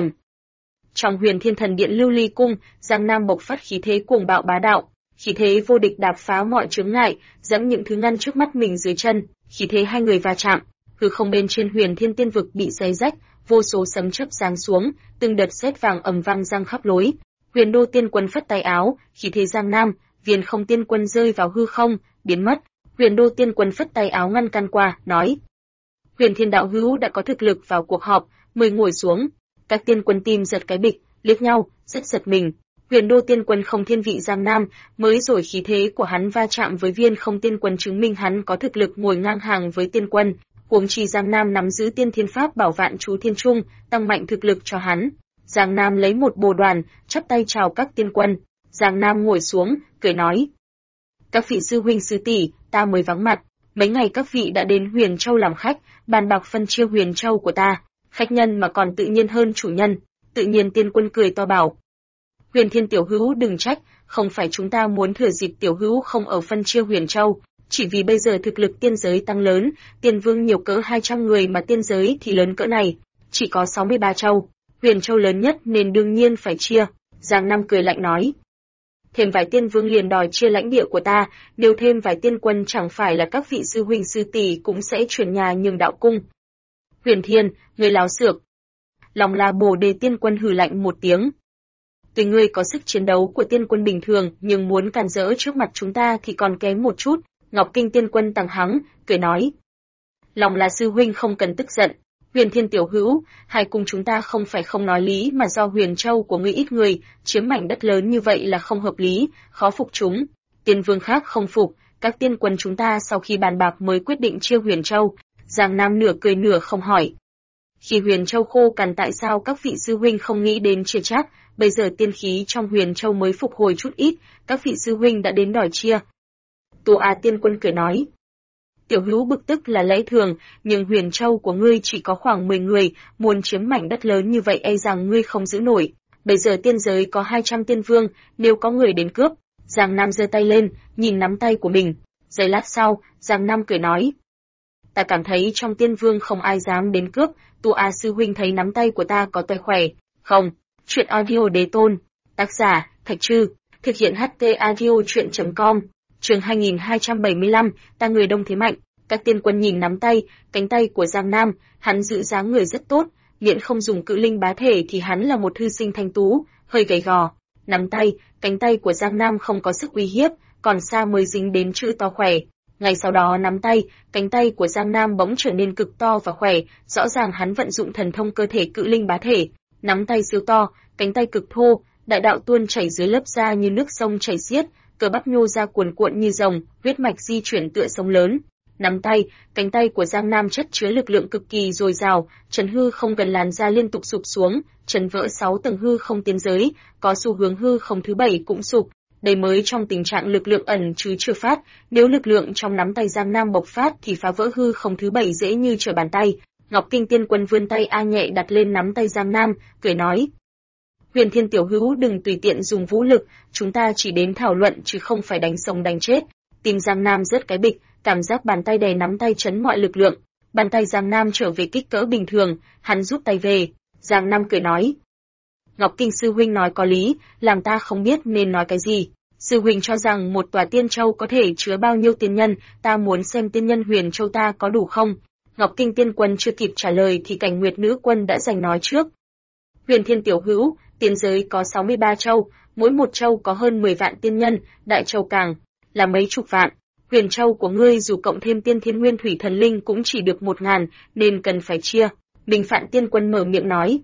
Trong Huyền Thiên thần điện lưu ly cung, Giang Nam bộc phát khí thế cuồng bạo bá đạo, khí thế vô địch đạp phá mọi chướng ngại, giẫm những thứ ngăn trước mắt mình dưới chân. Khí thế hai người va chạm, hư không bên trên Huyền Thiên tiên vực bị xé rách, vô số sấm chớp giáng xuống, từng đợt sét vàng ầm vang giăng khắp lối. Huyền Đô tiên quân phất tay áo, khí thế Giang Nam, Viên Không Tiên quân rơi vào hư không, biến mất. Huyền Đô tiên quân phất tay áo ngăn căn qua, nói: "Huyền Thiên đạo hữu đã có thực lực vào cuộc họp, mời ngồi xuống." Các tiên quân tim giật cái bịch, liếc nhau, rất giật mình. Huyền Đô tiên quân không thiên vị Giang Nam, mới rồi khí thế của hắn va chạm với Viên Không tiên quân chứng minh hắn có thực lực ngồi ngang hàng với tiên quân. Huống chi Giang Nam nắm giữ tiên thiên pháp bảo vạn chú thiên trung, tăng mạnh thực lực cho hắn. Giang Nam lấy một bồ đoàn, chắp tay chào các tiên quân. Giang Nam ngồi xuống, cười nói: "Các vị sư huynh sư tỷ, ta mới vắng mặt. Mấy ngày các vị đã đến Huyền Châu làm khách, bàn bạc phân chia Huyền Châu của ta. Khách nhân mà còn tự nhiên hơn chủ nhân." Tự nhiên tiên quân cười to bảo: "Huyền Thiên tiểu hữu đừng trách, không phải chúng ta muốn thừa dịp tiểu hữu không ở phân chia Huyền Châu, chỉ vì bây giờ thực lực tiên giới tăng lớn, tiên vương nhiều cỡ 200 người mà tiên giới thì lớn cỡ này, chỉ có 63 châu, Huyền Châu lớn nhất nên đương nhiên phải chia." Giang Nam cười lạnh nói: "Thêm vài tiên vương liền đòi chia lãnh địa của ta, nếu thêm vài tiên quân chẳng phải là các vị sư huynh sư tỷ cũng sẽ chuyển nhà nhường đạo cung." "Huyền Thiên, người láo xược." Lòng La Bồ Đề tiên quân hừ lạnh một tiếng: Tuy ngươi có sức chiến đấu của tiên quân bình thường, nhưng muốn cản rỡ trước mặt chúng ta thì còn kém một chút. Ngọc Kinh tiên quân tăng hắng, cười nói. Lòng là sư huynh không cần tức giận. Huyền Thiên tiểu hữu, hai cùng chúng ta không phải không nói lý mà do Huyền Châu của ngươi ít người, chiếm mảnh đất lớn như vậy là không hợp lý, khó phục chúng. Tiên vương khác không phục, các tiên quân chúng ta sau khi bàn bạc mới quyết định chia Huyền Châu. Giang Nam nửa cười nửa không hỏi. Khi Huyền Châu khô cằn tại sao các vị sư huynh không nghĩ đến chia chác, bây giờ tiên khí trong Huyền Châu mới phục hồi chút ít, các vị sư huynh đã đến đòi chia. Tù A tiên quân cười nói. Tiểu hữu bực tức là lẽ thường, nhưng Huyền Châu của ngươi chỉ có khoảng 10 người, muốn chiếm mảnh đất lớn như vậy e rằng ngươi không giữ nổi. Bây giờ tiên giới có 200 tiên vương, nếu có người đến cướp. Giang Nam giơ tay lên, nhìn nắm tay của mình. Giây lát sau, Giang Nam cười nói. Ta cảm thấy trong tiên vương không ai dám đến cướp, Tu A sư huynh thấy nắm tay của ta có tay khỏe. Không, chuyện audio đế tôn. Tác giả, Thạch Trư. Thực hiện HT audio chuyện.com. Chương 2275, ta người đông thế mạnh. Các tiên quân nhìn nắm tay, cánh tay của Giang Nam, hắn giữ dáng người rất tốt, miễn không dùng cự linh bá thể thì hắn là một thư sinh thanh tú, hơi gầy gò. Nắm tay, cánh tay của Giang Nam không có sức uy hiếp, còn xa mới dính đến chữ to khỏe. Ngay sau đó nắm tay, cánh tay của Giang Nam bỗng trở nên cực to và khỏe, rõ ràng hắn vận dụng thần thông cơ thể cự linh bá thể. Nắm tay siêu to, cánh tay cực thô, đại đạo tuôn chảy dưới lớp da như nước sông chảy xiết, cơ bắp nhô ra cuồn cuộn như rồng, huyết mạch di chuyển tựa sông lớn. Nắm tay, cánh tay của Giang Nam chất chứa lực lượng cực kỳ dồi dào, trần hư không gần làn da liên tục sụp xuống, trần vỡ 6 tầng hư không tiến giới, có xu hướng hư không thứ 7 cũng sụp. Đây mới trong tình trạng lực lượng ẩn chứ chưa phát, nếu lực lượng trong nắm tay Giang Nam bộc phát thì phá vỡ hư không thứ 7 dễ như trở bàn tay. Ngọc Kinh tiên quân vươn tay a nhẹ đặt lên nắm tay Giang Nam, cười nói: Huyền Thiên tiểu hữu đừng tùy tiện dùng vũ lực, chúng ta chỉ đến thảo luận chứ không phải đánh sống đánh chết. Tim Giang Nam rất cái bịch, cảm giác bàn tay đè nắm tay chấn mọi lực lượng. Bàn tay Giang Nam trở về kích cỡ bình thường, hắn rút tay về. Giang Nam cười nói: Ngọc Kinh sư huynh nói có lý, làm ta không biết nên nói cái gì. Sư huynh cho rằng một tòa tiên châu có thể chứa bao nhiêu tiên nhân, ta muốn xem tiên nhân Huyền Châu ta có đủ không. Ngọc Kinh tiên quân chưa kịp trả lời thì Cảnh Nguyệt nữ quân đã giành nói trước. Huyền Thiên tiểu hữu, tiên giới có 63 châu, mỗi một châu có hơn 10 vạn tiên nhân, đại châu càng là mấy chục vạn. Huyền Châu của ngươi dù cộng thêm tiên thiên nguyên thủy thần linh cũng chỉ được 1000, nên cần phải chia. Bình Phạn tiên quân mở miệng nói.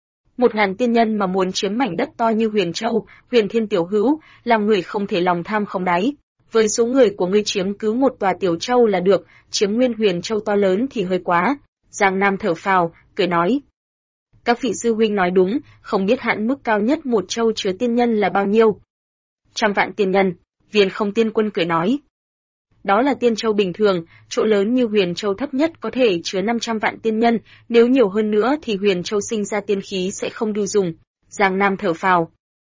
1000 tiên nhân mà muốn chiếm mảnh đất to như Huyền Châu, Huyền Thiên tiểu hữu, làm người không thể lòng tham không đáy. Với số người của ngươi chiếm cứ một tòa tiểu châu là được, chiếm nguyên Huyền Châu to lớn thì hơi quá. Giang Nam thở phào, cười nói. Các vị sư huynh nói đúng, không biết hạn mức cao nhất một châu chứa tiên nhân là bao nhiêu. 100 vạn tiên nhân, Viên Không tiên quân cười nói. Đó là tiên châu bình thường, chỗ lớn như Huyền Châu thấp nhất có thể chứa 500 vạn tiên nhân, nếu nhiều hơn nữa thì Huyền Châu sinh ra tiên khí sẽ không đủ dùng. Giang Nam thở phào.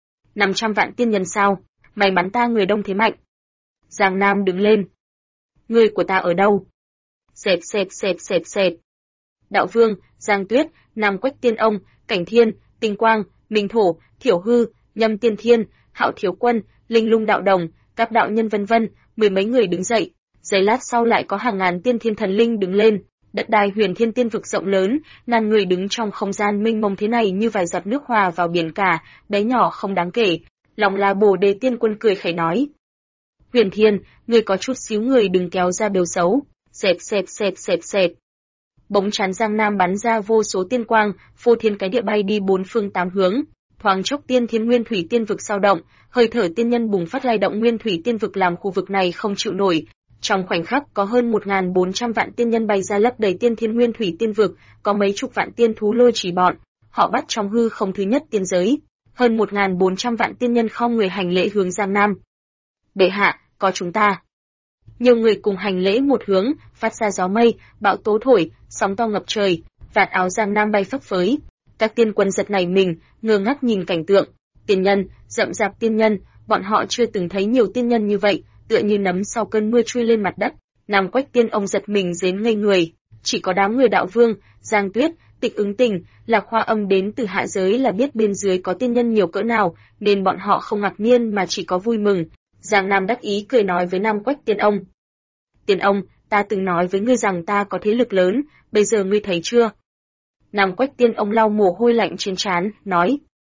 500 vạn tiên nhân sao? May mắn ta người đông thế mạnh. Giang Nam đứng lên. Người của ta ở đâu? Xẹp xẹp xẹp xẹp xẹp. Đạo Vương, Giang Tuyết, Nam Quách Tiên Ông, Cảnh Thiên, Tinh Quang, Minh Thổ, Thiểu Hư, Nhâm Tiên Thiên, Hạo Thiếu Quân, Linh Lung Đạo Đồng, các đạo nhân vân vân, mười mấy người đứng dậy. Giây lát sau lại có hàng ngàn tiên thiên thần linh đứng lên. Đất đai Huyền Thiên tiên vực rộng lớn, ngàn người đứng trong không gian mênh mông thế này như vài giọt nước hòa vào biển cả, bé nhỏ không đáng kể. Lòng là Bồ Đề tiên quân cười khẩy nói: Huyền Thiên, ngươi có chút xíu người đừng kéo ra bêu xấu. Xẹp xẹp xẹp xẹp xẹp. Bỗng chán Giang Nam bắn ra vô số tiên quang, phô thiên cái địa bay đi bốn phương tám hướng. Thoáng chốc tiên thiên nguyên thủy tiên vực sao động, hơi thở tiên nhân bùng phát lay động nguyên thủy tiên vực làm khu vực này không chịu nổi. Trong khoảnh khắc có hơn 1400 vạn tiên nhân bay ra lấp đầy tiên thiên nguyên thủy tiên vực, có mấy chục vạn tiên thú lôi chỉ bọn, họ bắt trong hư không thứ nhất tiên giới. Hơn 1400 vạn tiên nhân khom người hành lễ hướng Giang Nam. Bệ hạ, có chúng ta. Nhiều người cùng hành lễ một hướng, phát ra gió mây, bão tố thổi, sóng to ngập trời, vạt áo Giang Nam bay phấp phới. Các tiên quân giật nảy mình, ngơ ngác nhìn cảnh tượng. Tiên nhân, rậm rạp tiên nhân, bọn họ chưa từng thấy nhiều tiên nhân như vậy, tựa như nấm sau cơn mưa chui lên mặt đất. Nam Quách Tiên Ông giật mình đến ngây người, chỉ có đám người Đạo Vương, Giang Tuyết, Tịch Ứng Tình, Lạc Hoa Âm đến từ hạ giới là biết bên dưới có tiên nhân nhiều cỡ nào, nên bọn họ không ngạc nhiên mà chỉ có vui mừng. Giang Nam đắc ý cười nói với Nam Quách Tiên Ông. Tiên Ông, ta từng nói với ngươi rằng ta có thế lực lớn, bây giờ ngươi thấy chưa? Nam Quách Tiên Ông lau mồ hôi lạnh trên trán, nói.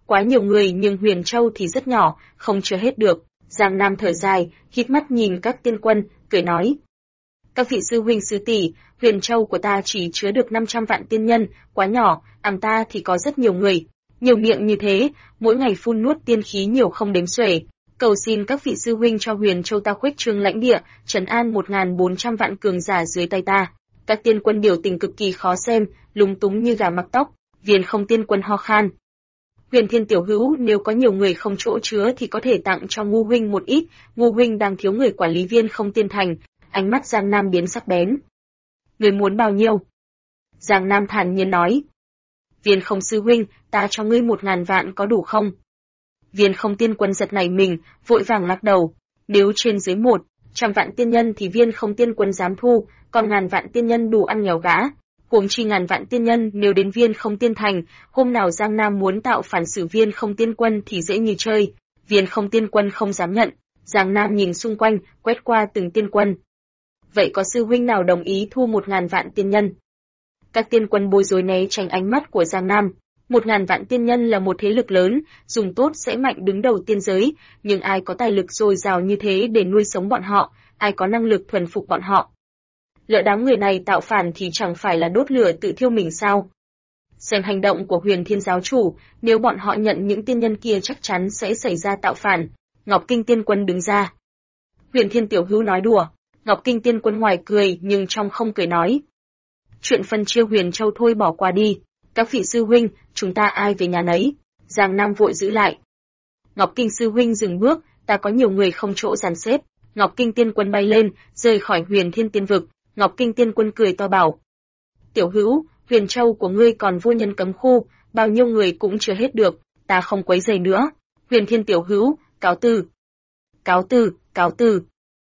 Quá nhiều người nhưng Huyền Châu thì rất nhỏ, không chứa hết được. Giang Nam thở dài, hít mắt nhìn các tiên quân, cười nói. Các vị sư huynh sư tỷ, Huyền Châu của ta chỉ chứa được 500 vạn tiên nhân, quá nhỏ, ta thì có rất nhiều người. Nhiều miệng như thế, mỗi ngày phun nuốt tiên khí nhiều không đếm xuể. Cầu xin các vị sư huynh cho Huyền Châu ta khuếch trương lãnh địa, trấn an 1.400 vạn cường giả dưới tay ta. Các tiên quân biểu tình cực kỳ khó xem, lúng túng như gà mắc tóc. Viên Không tiên quân ho khan. Huyền Thiên tiểu hữu, nếu có nhiều người không chỗ chứa thì có thể tặng cho Ngu huynh một ít, Ngu huynh đang thiếu người quản lý Viên Không tiên thành. Ánh mắt Giang Nam biến sắc bén. Người muốn bao nhiêu? Giang Nam thản nhiên nói. Viên Không sư huynh, ta cho ngươi 1.000 vạn có đủ không? Viên Không tiên quân giật nảy mình, vội vàng lắc đầu. Nếu trên dưới 100 vạn tiên nhân thì Viên Không tiên quân dám thu, còn 1.000 vạn tiên nhân đủ ăn nghèo gã. Huống chi 1.000 vạn tiên nhân nếu đến Viên Không tiên thành, hôm nào Giang Nam muốn tạo phản xử Viên Không tiên quân thì dễ như chơi. Viên Không tiên quân không dám nhận. Giang Nam nhìn xung quanh, quét qua từng tiên quân. Vậy có sư huynh nào đồng ý thu 1.000 vạn tiên nhân? Các tiên quân bối rối né tránh ánh mắt của Giang Nam. 1.000 vạn tiên nhân là một thế lực lớn, dùng tốt sẽ mạnh đứng đầu tiên giới, nhưng ai có tài lực dồi dào như thế để nuôi sống bọn họ, ai có năng lực thuần phục bọn họ? Lỡ đám người này tạo phản thì chẳng phải là đốt lửa tự thiêu mình sao? Xem hành động của Huyền Thiên giáo chủ, nếu bọn họ nhận những tiên nhân kia chắc chắn sẽ xảy ra tạo phản. Ngọc Kinh tiên quân đứng ra. Huyền Thiên tiểu hữu nói đùa. Ngọc Kinh tiên quân ngoài cười nhưng trong không cười nói. Chuyện phân chia Huyền Châu thôi bỏ qua đi. Các vị sư huynh, chúng ta ai về nhà nấy. Giang Nam vội giữ lại. Ngọc Kinh sư huynh dừng bước, ta có nhiều người không chỗ dàn xếp. Ngọc Kinh tiên quân bay lên, rời khỏi Huyền Thiên tiên vực. Ngọc Kinh tiên quân cười to bảo. Tiểu hữu, Huyền Châu của ngươi còn vô nhân cấm khu, bao nhiêu người cũng chưa hết được, ta không quấy rầy nữa. Huyền Thiên tiểu hữu, cáo từ. Cáo từ, cáo từ.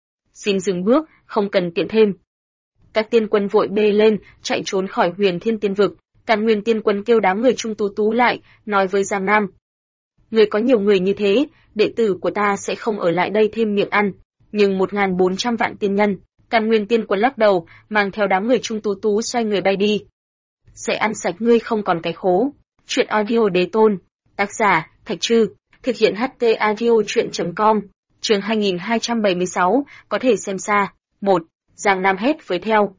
Xin dừng bước, không cần tiện thêm. Các tiên quân vội bê lên, chạy trốn khỏi Huyền Thiên tiên vực. Càn Nguyên tiên quân kêu đám người Trung Tú Tú lại, nói với Giang Nam. Người có nhiều người như thế, đệ tử của ta sẽ không ở lại đây thêm miệng ăn. Nhưng 1.400 vạn tiên nhân, Càn Nguyên tiên quân lắc đầu, mang theo đám người Trung Tú Tú xoay người bay đi. Sẽ ăn sạch ngươi không còn cái khố. Chuyện audio đế tôn. Tác giả, Thạch Trư. Thực hiện HT audio chuyện.com. Chương 2276, có thể xem xa. 1. Giang Nam hét với theo.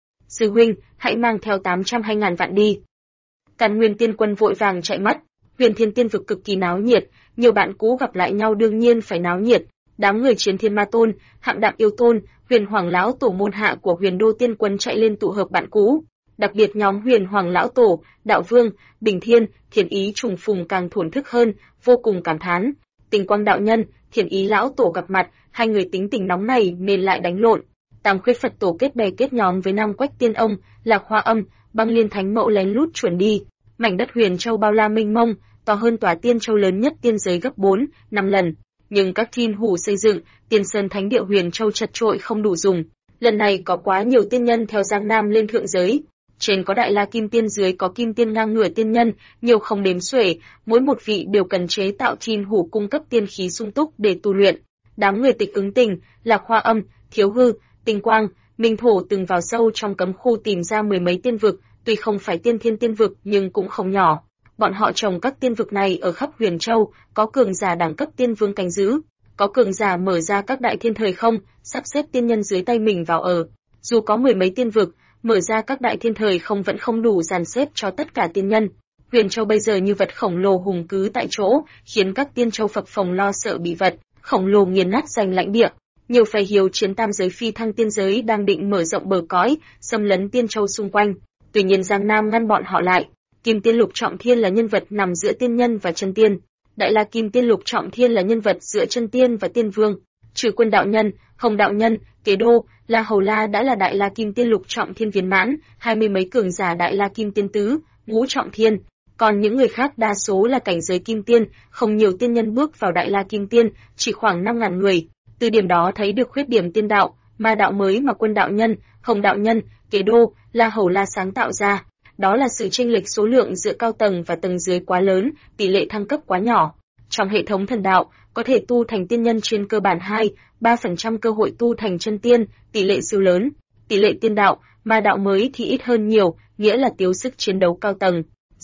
Sư huynh, hãy mang theo 820.000 vạn đi. Càn Nguyên tiên quân vội vàng chạy mất. Huyền Thiên tiên vực cực kỳ náo nhiệt, nhiều bạn cũ gặp lại nhau đương nhiên phải náo nhiệt. Đám người Chiến Thiên Ma Tôn, Hạm Đạm Yêu Tôn, Huyền Hoàng lão tổ môn hạ của Huyền Đô tiên quân chạy lên tụ hợp bạn cũ. Đặc biệt nhóm Huyền Hoàng lão tổ, Đạo Vương, Bình Thiên, Thiền Ý trùng phùng càng thổn thức hơn, vô cùng cảm thán. Tình Quang đạo nhân, Thiền Ý lão tổ gặp mặt, hai người tính tình nóng này nên lại đánh lộn. Tam Khuyết Phật tổ kết bè kết nhóm với Nam Quách Tiên Ông, Lạc Hoa Âm, Băng Liên Thánh Mẫu lén lút chuẩn đi. Mảnh đất Huyền Châu bao la mênh mông, to hơn tòa Tiên Châu lớn nhất tiên giới gấp 4, 5 lần. Nhưng các thiên hủ xây dựng, Tiên Sơn Thánh địa Huyền Châu chật trội không đủ dùng. Lần này có quá nhiều tiên nhân theo Giang Nam lên thượng giới. Trên có Đại La Kim Tiên, dưới có Kim Tiên ngang ngửa tiên nhân, nhiều không đếm xuể, mỗi một vị đều cần chế tạo thiên hủ cung cấp tiên khí sung túc để tu luyện. Đám người Tịch Ứng Tình, Lạc Hoa Âm, Thiếu Hư, Tinh Quang, Minh Thổ từng vào sâu trong cấm khu tìm ra mười mấy tiên vực, tuy không phải tiên thiên tiên vực nhưng cũng không nhỏ. Bọn họ trồng các tiên vực này ở khắp Huyền Châu, có cường giả đẳng cấp tiên vương canh giữ, có cường giả mở ra các đại thiên thời không, sắp xếp tiên nhân dưới tay mình vào ở. Dù có mười mấy tiên vực, mở ra các đại thiên thời không vẫn không đủ dàn xếp cho tất cả tiên nhân. Huyền Châu bây giờ như vật khổng lồ hùng cứ tại chỗ, khiến các tiên châu phập phồng lo sợ bị vật khổng lồ nghiền nát giành lãnh địa. Nhiều phái hiếu chiến tam giới phi thăng tiên giới đang định mở rộng bờ cõi, xâm lấn tiên châu xung quanh. Tuy nhiên Giang Nam ngăn bọn họ lại. Kim Tiên Lục Trọng Thiên là nhân vật nằm giữa tiên nhân và chân tiên. Đại La Kim Tiên Lục Trọng Thiên là nhân vật giữa chân tiên và tiên vương. Trừ Quân đạo nhân, Hồng đạo nhân, Kế Đô, La Hầu La đã là Đại La Kim Tiên Lục Trọng Thiên viên mãn, 20 mấy cường giả Đại La Kim Tiên tứ, Ngũ Trọng Thiên. Còn những người khác đa số là cảnh giới Kim Tiên, không nhiều tiên nhân bước vào Đại La Kim Tiên, chỉ khoảng 5.000 người. Từ điểm đó thấy được khuyết điểm tiên đạo, ma đạo mới mà Quân đạo nhân, Hồng đạo nhân, Kế Đô, La Hầu La sáng tạo ra. Đó là sự chênh lệch số lượng giữa cao tầng và tầng dưới quá lớn, tỷ lệ thăng cấp quá nhỏ. Trong hệ thống thần đạo, có thể tu thành tiên nhân trên cơ bản 2-3% cơ hội tu thành chân tiên, tỷ lệ siêu lớn. Tỷ lệ tiên đạo, ma đạo mới thì ít hơn nhiều, nghĩa là thiếu sức chiến đấu cao tầng.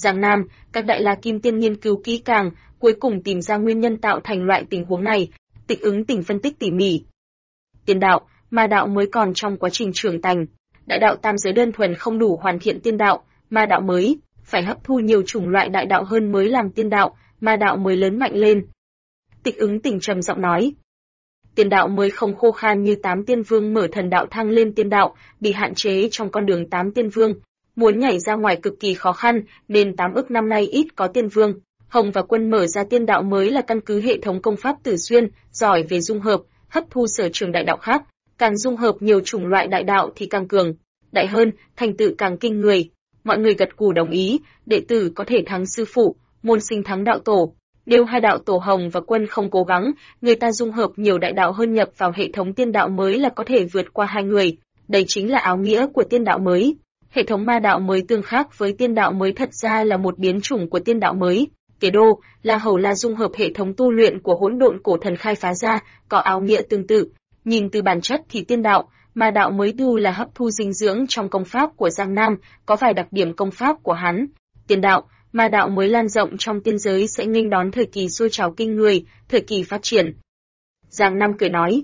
Giang Nam, các đại la kim tiên nghiên cứu kỹ càng, cuối cùng tìm ra nguyên nhân tạo thành loại tình huống này. Tịch Ứng Tỉnh phân tích tỉ mỉ. Tiên đạo, ma đạo mới còn trong quá trình trưởng thành. Đại đạo tam giới đơn thuần không đủ hoàn thiện tiên đạo, ma đạo mới phải hấp thu nhiều chủng loại đại đạo hơn mới làm tiên đạo, ma đạo mới lớn mạnh lên. Tịch Ứng Tỉnh trầm giọng nói. Tiên đạo mới không khô khan như 8 tiên vương mở thần đạo thăng lên tiên đạo, bị hạn chế trong con đường 8 tiên vương. Muốn nhảy ra ngoài cực kỳ khó khăn, nên 8 ức năm nay ít có tiên vương. Hồng và Quân mở ra tiên đạo mới là căn cứ hệ thống công pháp Tử Xuyên, giỏi về dung hợp, hấp thu sở trường đại đạo khác, càng dung hợp nhiều chủng loại đại đạo thì càng cường, đại hơn, thành tựu càng kinh người. Mọi người gật gù đồng ý, đệ tử có thể thắng sư phụ, môn sinh thắng đạo tổ. Nếu hai đạo tổ Hồng và Quân không cố gắng, người ta dung hợp nhiều đại đạo hơn nhập vào hệ thống tiên đạo mới là có thể vượt qua hai người. Đây chính là áo nghĩa của tiên đạo mới. Hệ thống ma đạo mới tương khác với tiên đạo mới thật ra là một biến chủng của tiên đạo mới. Kế Đô, La Hầu La dung hợp hệ thống tu luyện của hỗn độn cổ thần khai phá ra, có áo nghĩa tương tự. Nhìn từ bản chất thì tiên đạo, ma đạo mới tu là hấp thu dinh dưỡng trong công pháp của Giang Nam, có vài đặc điểm công pháp của hắn. Tiên đạo, ma đạo mới lan rộng trong tiên giới sẽ nghênh đón thời kỳ sôi trào kinh người, thời kỳ phát triển. Giang Nam cười nói,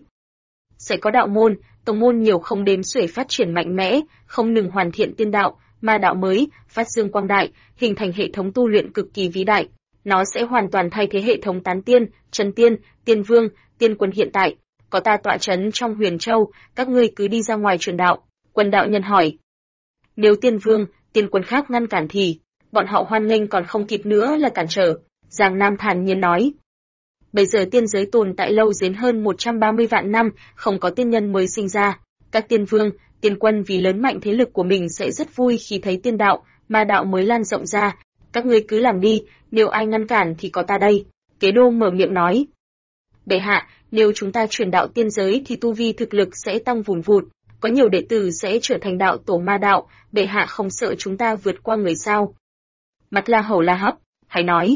sẽ có đạo môn, tông môn nhiều không đếm xuể phát triển mạnh mẽ, không ngừng hoàn thiện tiên đạo, ma đạo mới, phát dương quang đại, hình thành hệ thống tu luyện cực kỳ vĩ đại. Nó sẽ hoàn toàn thay thế hệ thống tán tiên, trấn tiên, tiên vương, tiên quân hiện tại. Có ta tọa trấn trong Huyền Châu, các ngươi cứ đi ra ngoài truyền đạo. Quân đạo nhân hỏi. Nếu tiên vương, tiên quân khác ngăn cản thì, bọn họ hoan nghênh còn không kịp nữa là cản trở. Giang Nam thản nhiên nói. Bây giờ tiên giới tồn tại lâu đến hơn 130 vạn năm, không có tiên nhân mới sinh ra. Các tiên vương, tiên quân vì lớn mạnh thế lực của mình sẽ rất vui khi thấy tiên đạo, ma đạo mới lan rộng ra. Các ngươi cứ làm đi, nếu ai ngăn cản thì có ta đây. Kế Đô mở miệng nói. Bệ hạ, nếu chúng ta truyền đạo tiên giới thì tu vi thực lực sẽ tăng vùn vụt, có nhiều đệ tử sẽ trở thành đạo tổ ma đạo, bệ hạ không sợ chúng ta vượt qua người sao? Mặt La Hầu La hấp, hãy nói.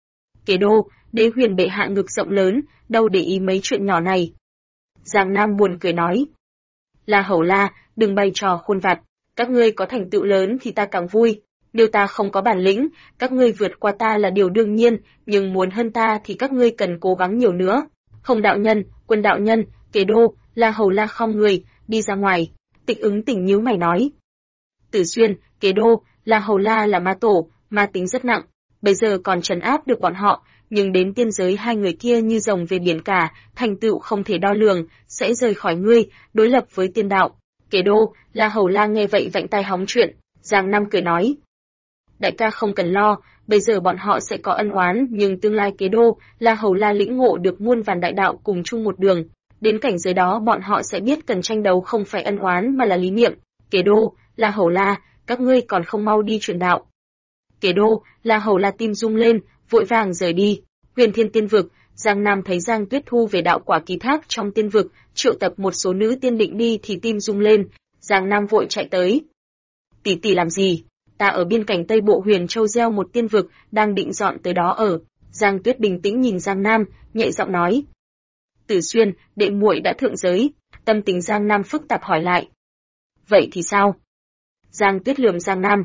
Kế Đô, Đế Huyền bệ hạ ngực rộng lớn, đâu để ý mấy chuyện nhỏ này. Giang Nam buồn cười nói. La Hầu La, đừng bày trò khuôn vặt, các ngươi có thành tựu lớn thì ta càng vui. Nếu ta không có bản lĩnh, các ngươi vượt qua ta là điều đương nhiên, nhưng muốn hơn ta thì các ngươi cần cố gắng nhiều nữa. Hồng đạo nhân, Quân đạo nhân, Kế Đô, La Hầu La khom người, đi ra ngoài. Tịch Ứng Tỉnh nhíu mày nói. Tử Xuyên, Kế Đô, La Hầu La là ma tổ, ma tính rất nặng, bây giờ còn trấn áp được bọn họ, nhưng đến tiên giới hai người kia như rồng về biển cả, thành tựu không thể đo lường, sẽ rời khỏi ngươi, đối lập với tiên đạo. Kế Đô, La Hầu La nghe vậy vạnh tai hóng chuyện, Giang Nam cười nói. Đại ca không cần lo, bây giờ bọn họ sẽ có ân oán, nhưng tương lai Kế Đô, La Hầu La lĩnh ngộ được muôn vàn đại đạo cùng chung một đường. Đến cảnh giới đó bọn họ sẽ biết cần tranh đấu không phải ân oán mà là lý niệm. Kế Đô, La Hầu La, các ngươi còn không mau đi truyền đạo. Kế Đô, La Hầu La tim rung lên, vội vàng rời đi. Huyền Thiên Tiên Vực, Giang Nam thấy Giang Tuyết thu về đạo quả ký thác trong tiên vực, triệu tập một số nữ tiên định đi thì tim rung lên. Giang Nam vội chạy tới. Tỷ tỷ làm gì? Ta ở biên cảnh Tây Bộ Huyền Châu gieo một tiên vực, đang định dọn tới đó ở. Giang Tuyết bình tĩnh nhìn Giang Nam, nhẹ giọng nói. Tử Xuyên, đệ muội đã thượng giới. Tâm tình Giang Nam phức tạp hỏi lại. Vậy thì sao? Giang Tuyết lườm Giang Nam.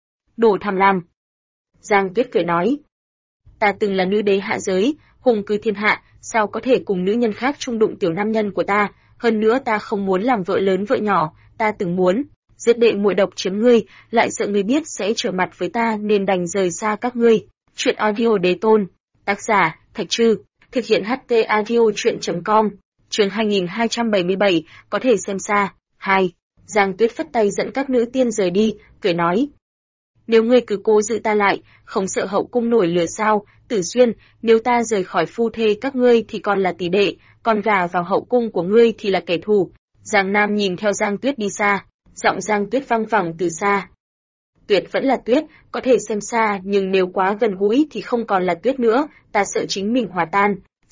Đồ tham lam. Giang Tuyết cười nói. Ta từng là nữ đế hạ giới, hùng cư thiên hạ, sao có thể cùng nữ nhân khác chung đụng tiểu nam nhân của ta, hơn nữa ta không muốn làm vợ lớn vợ nhỏ, ta từng muốn giết đệ muội độc chiếm ngươi, lại sợ ngươi biết sẽ trở mặt với ta nên đành rời xa các ngươi. Chuyện audio đế tôn, tác giả, Thạch Trư, thực hiện HT audio chuyện.com, chương 2277, có thể xem xa. 2. Giang Tuyết phất tay dẫn các nữ tiên rời đi, cười nói. Nếu ngươi cứ cố giữ ta lại, không sợ hậu cung nổi lửa sao? Tử Xuyên, nếu ta rời khỏi phu thê các ngươi thì còn là tỷ đệ, còn gả vào hậu cung của ngươi thì là kẻ thù. Giang Nam nhìn theo Giang Tuyết đi xa, giọng Giang Tuyết vang vẳng từ xa. Tuyết vẫn là Tuyết, có thể xem xa, nhưng nếu quá gần gũi thì không còn là Tuyết nữa, ta sợ chính mình hòa tan.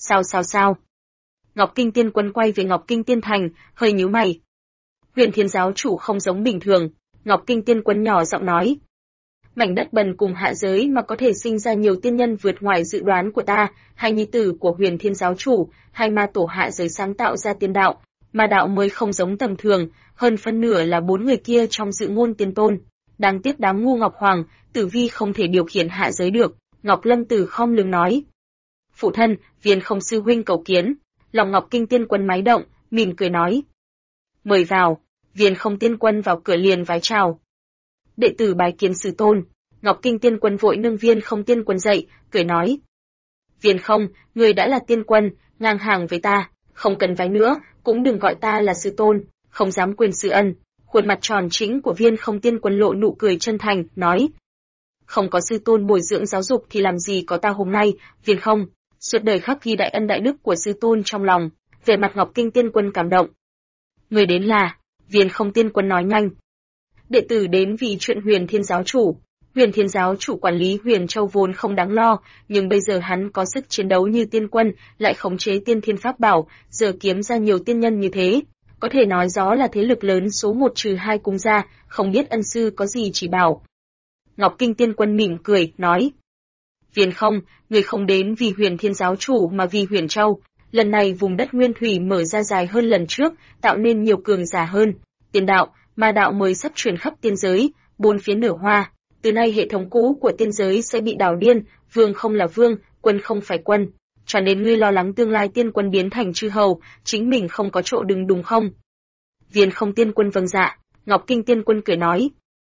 Sao? Ngọc Kinh Tiên Quân quay về Ngọc Kinh Tiên Thành, hơi nhíu mày. Huyền Thiên giáo chủ không giống bình thường, Ngọc Kinh Tiên Quân nhỏ giọng nói. Mảnh đất bần cùng hạ giới mà có thể sinh ra nhiều tiên nhân vượt ngoài dự đoán của ta, hai nhi tử của Huyền Thiên giáo chủ, hai ma tổ hạ giới sáng tạo ra tiên đạo, ma đạo mới không giống tầm thường, hơn phân nửa là 4 người kia trong dự ngôn tiên tôn. Đáng tiếc đám ngu Ngọc Hoàng, Tử Vi không thể điều khiển hạ giới được. Ngọc Lâm Tử khom lưng nói. Phụ thân, Viên Không sư huynh cầu kiến. Lòng Ngọc Kinh Tiên Quân máy động, mỉm cười nói. Mời vào. Viên Không Tiên Quân vào cửa liền vái chào. Đệ tử bái kiến sư tôn. Ngọc Kinh Tiên Quân vội nâng Viên Không Tiên Quân dậy, cười nói. Viên Không, người đã là tiên quân, ngang hàng với ta, không cần vái nữa, cũng đừng gọi ta là sư tôn, không dám quên sư ân. Khuôn mặt tròn trĩnh của Viên Không Tiên Quân lộ nụ cười chân thành, nói. Không có sư tôn bồi dưỡng giáo dục thì làm gì có ta hôm nay, Viên Không, suốt đời khắc ghi đại ân đại đức của sư tôn trong lòng. Về mặt Ngọc Kinh Tiên Quân cảm động. Người đến là, Viên Không Tiên Quân nói nhanh. Đệ tử đến vì chuyện Huyền Thiên giáo chủ. Huyền Thiên giáo chủ quản lý Huyền Châu vốn không đáng lo, nhưng bây giờ hắn có sức chiến đấu như tiên quân, lại khống chế tiên thiên pháp bảo, giờ kiếm ra nhiều tiên nhân như thế. Có thể nói rõ là thế lực lớn số 1-2 cung gia, không biết ân sư có gì chỉ bảo. Ngọc Kinh Tiên Quân mỉm cười, nói. Viên Không, người không đến vì Huyền Thiên giáo chủ mà vì Huyền Châu. Lần này vùng đất nguyên thủy mở ra dài hơn lần trước, tạo nên nhiều cường giả hơn. Tiên đạo, ma đạo mới sắp truyền khắp tiên giới, bốn phía nở hoa. Từ nay hệ thống cũ của tiên giới sẽ bị đảo điên, vương không là vương, quân không phải quân. Cho nên ngươi lo lắng tương lai tiên quân biến thành chư hầu, chính mình không có chỗ đứng đúng không? Viên Không Tiên Quân vâng dạ, Ngọc Kinh Tiên Quân cười nói.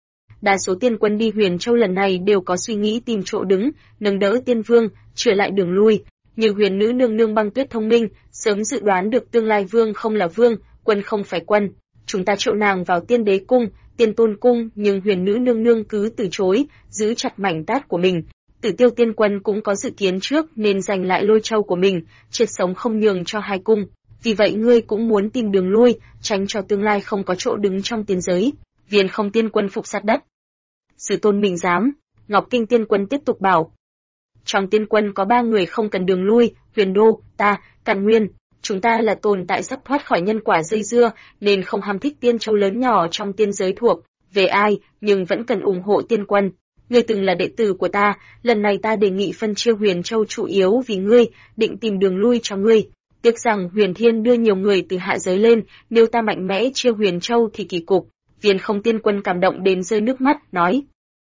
Đa số tiên quân đi Huyền Châu lần này đều có suy nghĩ tìm chỗ đứng, nâng đỡ tiên vương, trở lại đường lui. Như Huyền Nữ nương nương Băng Tuyết thông minh, sớm dự đoán được tương lai vương không là vương, quân không phải quân. Chúng ta triệu nàng vào Tiên Đế cung, Tiên Tôn cung, nhưng Huyền Nữ nương nương cứ từ chối, giữ chặt mảnh tát của mình. Tử Tiêu Tiên Quân cũng có dự kiến trước nên giành lại Lôi Châu của mình, chết sống không nhường cho hai cung. Vì vậy ngươi cũng muốn tìm đường lui, tránh cho tương lai không có chỗ đứng trong tiên giới. Viên Không Tiên Quân phục sát đất. Sư tôn mình dám. Ngọc Kinh Tiên Quân tiếp tục bảo. Trong tiên quân có 3 người không cần đường lui, Huyền Đô, ta, Càn Nguyên. Chúng ta là tồn tại sắp thoát khỏi nhân quả dây dưa, nên không ham thích tiên châu lớn nhỏ trong tiên giới thuộc về ai, nhưng vẫn cần ủng hộ tiên quân. Ngươi từng là đệ tử của ta, lần này ta đề nghị phân chia Huyền Châu chủ yếu vì ngươi, định tìm đường lui cho ngươi. Tiếc rằng Huyền Thiên đưa nhiều người từ hạ giới lên, nếu ta mạnh mẽ chia Huyền Châu thì kỳ cục. Viên Không Tiên Quân cảm động đến rơi nước mắt, nói.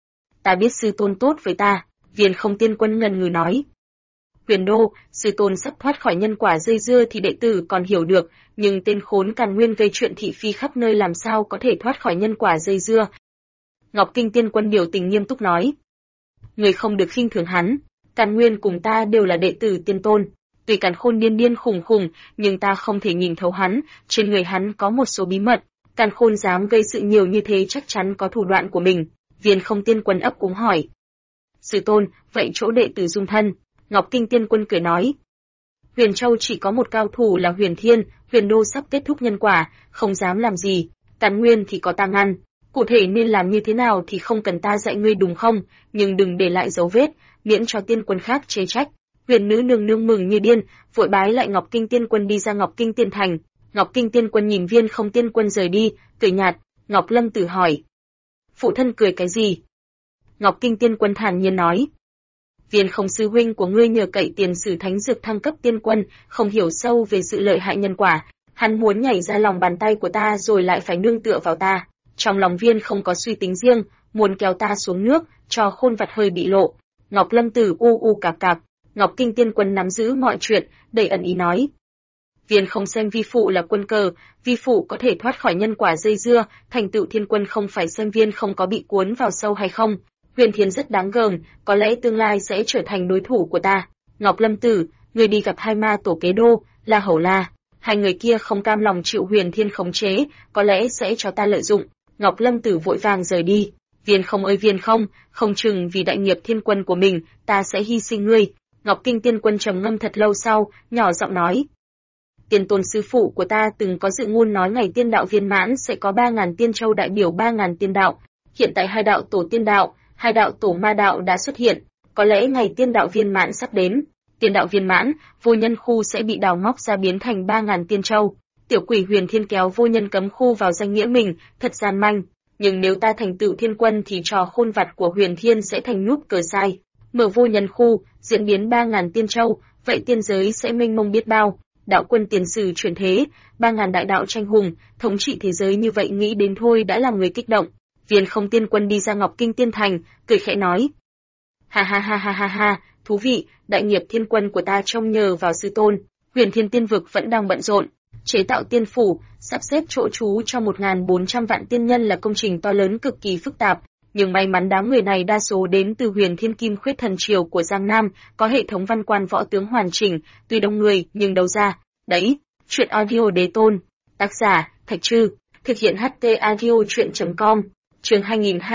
Ta biết sư tôn tốt với ta. Viên Không Tiên Quân ngần ngừ nói. Huyền Đô, sư tôn sắp thoát khỏi nhân quả dây dưa thì đệ tử còn hiểu được, nhưng tên khốn Càn Nguyên gây chuyện thị phi khắp nơi làm sao có thể thoát khỏi nhân quả dây dưa. Ngọc Kinh Tiên Quân biểu tình nghiêm túc nói. Người không được khinh thường hắn, Càn Nguyên cùng ta đều là đệ tử tiên tôn. Tuy Càn Khôn điên điên khủng khủng, nhưng ta không thể nhìn thấu hắn, trên người hắn có một số bí mật. Càn Khôn dám gây sự nhiều như thế chắc chắn có thủ đoạn của mình. Viên Không Tiên Quân ấp úng hỏi. Sư tôn, vậy chỗ đệ tử dung thân? Ngọc Kinh Tiên Quân cười nói. Huyền Châu chỉ có một cao thủ là Huyền Thiên, Huyền Đô sắp kết thúc nhân quả, không dám làm gì. Càn Nguyên thì có ta ngăn. Cụ thể nên làm như thế nào thì không cần ta dạy ngươi đúng không, nhưng đừng để lại dấu vết, miễn cho tiên quân khác chế trách. Huyền Nữ nương nương mừng như điên, vội bái lại Ngọc Kinh Tiên Quân đi ra Ngọc Kinh Tiên Thành. Ngọc Kinh Tiên Quân nhìn Viên Không Tiên Quân rời đi, cười nhạt. Ngọc Lâm Tử hỏi. Phụ thân cười cái gì? Ngọc Kinh Tiên Quân thản nhiên nói. Viên Không sư huynh của ngươi nhờ cậy tiền sử thánh dược thăng cấp tiên quân, không hiểu sâu về sự lợi hại nhân quả. Hắn muốn nhảy ra lòng bàn tay của ta rồi lại phải nương tựa vào ta. Trong lòng Viên không có suy tính riêng, muốn kéo ta xuống nước, cho khôn vặt hơi bị lộ. Ngọc Lâm Tử u cạc cạc. Ngọc Kinh Tiên Quân nắm giữ mọi chuyện, đầy ẩn ý nói. Viên không xem vi phụ là quân cờ, vi phụ có thể thoát khỏi nhân quả dây dưa, thành tựu thiên quân không phải xem Viên không có bị cuốn vào sâu hay không. Huyền Thiên rất đáng gờm, có lẽ tương lai sẽ trở thành đối thủ của ta. Ngọc Lâm Tử, người đi gặp hai ma tổ kế đô, La Hầu La. Hai người kia không cam lòng chịu Huyền Thiên khống chế, có lẽ sẽ cho ta lợi dụng. Ngọc Lâm Tử vội vàng rời đi. Viên không ơi Viên không chừng vì đại nghiệp thiên quân của mình, ta sẽ hy sinh ngươi. Ngọc Kinh Tiên Quân trầm ngâm thật lâu sau, nhỏ giọng nói. Tiên tôn sư phụ của ta từng có dự ngôn nói ngày tiên đạo viên mãn sẽ có 3.000 tiên châu đại biểu 3.000 tiên đạo. Hiện tại hai đạo tổ tiên đạo, hai đạo tổ ma đạo đã xuất hiện, có lẽ ngày tiên đạo viên mãn sắp đến. Tiên đạo viên mãn, vô nhân khu sẽ bị đào móc ra biến thành 3.000 tiên châu. Tiểu quỷ Huyền Thiên kéo vô nhân cấm khu vào danh nghĩa mình, thật gian manh. Nhưng nếu ta thành tựu thiên quân thì trò khôn vặt của Huyền Thiên sẽ thành nút cờ sai. Mở vô nhân khu, diễn biến 3.000 tiên châu, vậy tiên giới sẽ mênh mông biết bao. Đạo quân tiền sử chuyển thế, 3.000 đại đạo tranh hùng, thống trị thế giới như vậy nghĩ đến thôi đã làm người kích động. Viên Không Tiên Quân đi ra Ngọc Kinh Tiên Thành, cười khẽ nói: Ha ha ha ha ha ha, thú vị, đại nghiệp thiên quân của ta trông nhờ vào sư tôn. Huyền Thiên Tiên Vực vẫn đang bận rộn, chế tạo tiên phủ, sắp xếp chỗ trú cho 1.400 vạn tiên nhân là công trình to lớn cực kỳ phức tạp. Nhưng may mắn đám người này đa số đến từ Huyền Thiên Kim Khuyết Thần Triều của Giang Nam, có hệ thống văn quan võ tướng hoàn chỉnh, tuy đông người nhưng đấu ra. Đấy, chuyện audio đế tôn. Tác giả, Thạch Trư. Thực hiện HT audio truyện.com. Chương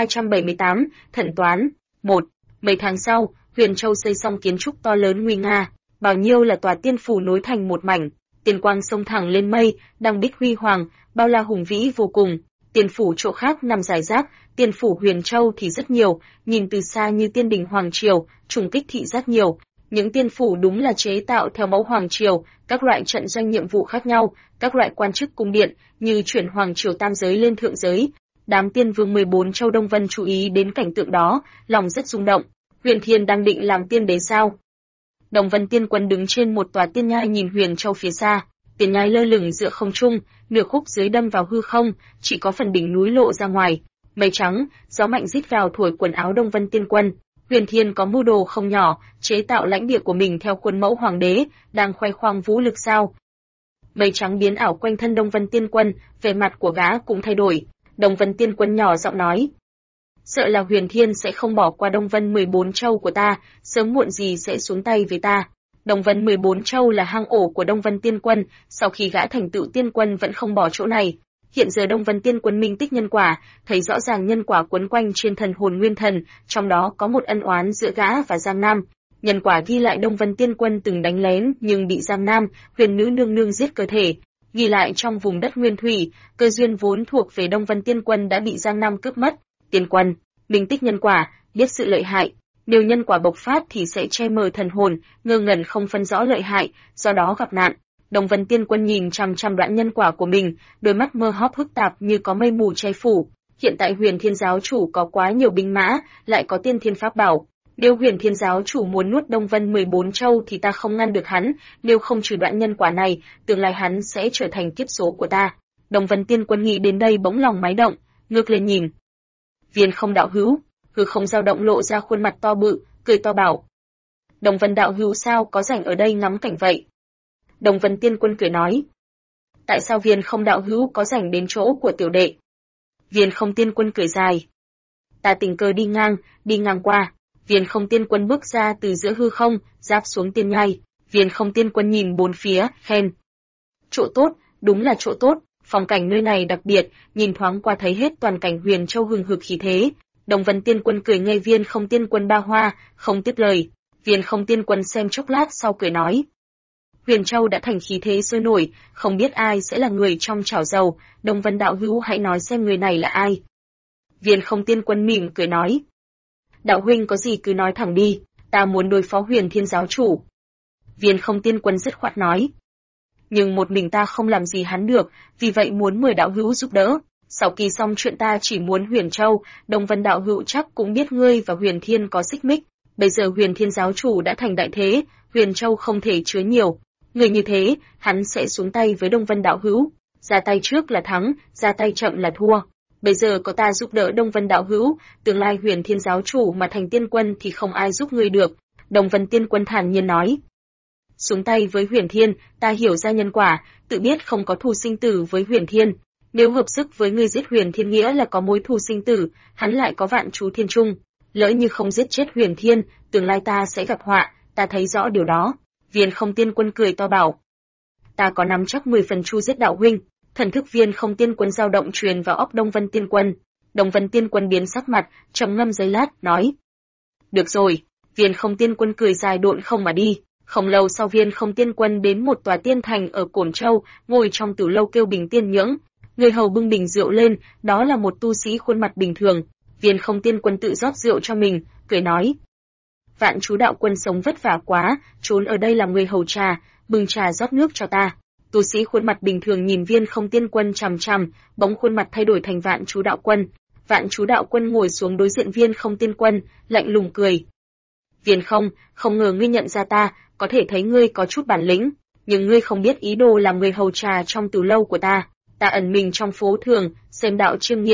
2278, Thần Toán. 1. Mấy tháng sau, Huyền Châu xây xong kiến trúc to lớn nguy nga, bao nhiêu là tòa tiên phủ nối thành một mảnh, tiên quang sông thẳng lên mây, đăng đích huy hoàng, bao la hùng vĩ vô cùng. Tiên phủ chỗ khác nằm rải rác, tiên phủ Huyền Châu thì rất nhiều, nhìn từ xa như tiên đình hoàng triều, trùng kích thị rất nhiều. Những tiên phủ đúng là chế tạo theo mẫu hoàng triều, các loại trận doanh nhiệm vụ khác nhau, các loại quan chức cung điện, như chuyển hoàng triều tam giới lên thượng giới. Đám tiên vương 14 châu Đông Vân chú ý đến cảnh tượng đó, lòng rất rung động. Huyền Thiên đang định làm tiên đế sao? Đông Vân Tiên Quân đứng trên một tòa tiên nhai nhìn Huyền Châu phía xa, tiên nhai lơ lửng giữa không trung, nửa khúc dưới đâm vào hư không, chỉ có phần đỉnh núi lộ ra ngoài. Mây trắng, gió mạnh rít vào thổi quần áo Đông Vân Tiên Quân. Huyền Thiên có mưu đồ không nhỏ, chế tạo lãnh địa của mình theo khuôn mẫu hoàng đế, đang khoe khoang vũ lực sao? Mây trắng biến ảo quanh thân Đông Vân Tiên Quân, vẻ mặt của gã cũng thay đổi. Đông Vân Tiên Quân nhỏ giọng nói: Sợ là Huyền Thiên sẽ không bỏ qua Đông Vân 14 châu của ta, sớm muộn gì sẽ xuống tay với ta. Đông Vân 14 châu là hang ổ của Đông Vân Tiên Quân, sau khi gã thành tựu tiên quân vẫn không bỏ chỗ này. Hiện giờ Đông Vân Tiên Quân minh tích nhân quả, thấy rõ ràng nhân quả quấn quanh trên thần hồn nguyên thần, trong đó có một ân oán giữa gã và Giang Nam. Nhân quả ghi lại Đông Vân Tiên Quân từng đánh lén nhưng bị Giang Nam, Huyền Nữ nương nương giết cơ thể. Ghi lại trong vùng đất nguyên thủy, cơ duyên vốn thuộc về Đông Vân Tiên Quân đã bị Giang Nam cướp mất. Tiên Quân, minh tích nhân quả, biết sự lợi hại. Nếu nhân quả bộc phát thì sẽ che mờ thần hồn, ngơ ngẩn không phân rõ lợi hại, do đó gặp nạn. Đông Vân Tiên Quân nhìn chằm chằm đoạn nhân quả của mình, đôi mắt mơ hốc phức tạp như có mây mù che phủ. Hiện tại Huyền Thiên giáo chủ có quá nhiều binh mã, lại có tiên thiên pháp bảo. Nếu Huyền Thiên giáo chủ muốn nuốt Đông Vân 14 châu thì ta không ngăn được hắn, nếu không trừ đoạn nhân quả này, tương lai hắn sẽ trở thành kiếp số của ta. Đông Vân Tiên Quân nghĩ đến đây bỗng lòng máy động, ngước lên nhìn. Viên Không đạo hữu, hư không dao động lộ ra khuôn mặt to bự, cười to bảo: Đông Vân đạo hữu sao có rảnh ở đây ngắm cảnh vậy? Đông Vân Tiên Quân cười nói: Tại sao Viên Không đạo hữu có rảnh đến chỗ của tiểu đệ? Viên Không Tiên Quân cười dài: Ta tình cờ đi ngang qua. Viên Không Tiên Quân bước ra từ giữa hư không, giáp xuống tiên nhai. Viên Không Tiên Quân nhìn bốn phía, khen: Chỗ tốt, đúng là chỗ tốt, phong cảnh nơi này đặc biệt, nhìn thoáng qua thấy hết toàn cảnh Huyền Châu hừng hực khí thế. Đông Vân Tiên Quân cười ngây Viên Không Tiên Quân ba hoa, không tiếp lời. Viên Không Tiên Quân xem chốc lát sau cười nói: Huyền Châu đã thành khí thế sôi nổi, không biết ai sẽ là người trong chảo dầu, Đông Vân đạo hữu hãy nói xem người này là ai. Viên Không Tiên Quân mỉm cười nói: Đạo huynh có gì cứ nói thẳng đi, ta muốn đối phó Huyền Thiên giáo chủ. Viên Không Tiên Quân dứt khoát nói: Nhưng một mình ta không làm gì hắn được, vì vậy muốn mời đạo hữu giúp đỡ. Sau khi xong chuyện ta chỉ muốn Huyền Châu, Đông Vân đạo hữu chắc cũng biết ngươi và Huyền Thiên có xích mích. Bây giờ Huyền Thiên giáo chủ đã thành đại thế, Huyền Châu không thể chứa nhiều. Người như thế, hắn sẽ xuống tay với Đông Vân đạo hữu. Ra tay trước là thắng, ra tay chậm là thua. Bây giờ có ta giúp đỡ Đông Vân đạo hữu, tương lai Huyền Thiên giáo chủ mà thành tiên quân thì không ai giúp ngươi được. Đông Vân Tiên Quân thản nhiên nói: Xuống tay với Huyền Thiên, ta hiểu ra nhân quả, tự biết không có thù sinh tử với Huyền Thiên. Nếu hợp sức với ngươi giết Huyền Thiên nghĩa là có mối thù sinh tử, hắn lại có vạn chú thiên trung. Lỡ như không giết chết Huyền Thiên, tương lai ta sẽ gặp họa, ta thấy rõ điều đó. Viên Không Tiên Quân cười to bảo: Ta có nắm chắc 10 phần chu giết đạo huynh. Thần thức Viên Không Tiên Quân dao động truyền vào óc Đông Vân Tiên Quân. Đông Vân Tiên Quân biến sắc mặt, trầm ngâm giây lát, nói: Được rồi. Viên Không Tiên Quân cười dài độn không mà đi. Không lâu sau Viên Không Tiên Quân đến một tòa tiên thành ở Cổn Châu, ngồi trong tử lâu kêu bình tiên nhưỡng. Người hầu bưng bình rượu lên, đó là một tu sĩ khuôn mặt bình thường. Viên Không Tiên Quân tự rót rượu cho mình, cười nói: Vạn chú đạo quân sống vất vả quá, trốn ở đây làm người hầu trà, bưng trà rót nước cho ta. Tu sĩ khuôn mặt bình thường nhìn Viên Không Tiên Quân chằm chằm, bỗng khuôn mặt thay đổi thành Vạn chú đạo quân. Vạn chú đạo quân ngồi xuống đối diện Viên Không Tiên Quân, lạnh lùng cười: Viên Không, không ngờ ngươi nhận ra ta, có thể thấy ngươi có chút bản lĩnh, nhưng ngươi không biết ý đồ làm người hầu trà trong từ lâu của ta. Ta ẩn mình trong phố thường, xem đạo chiêm nghiệm,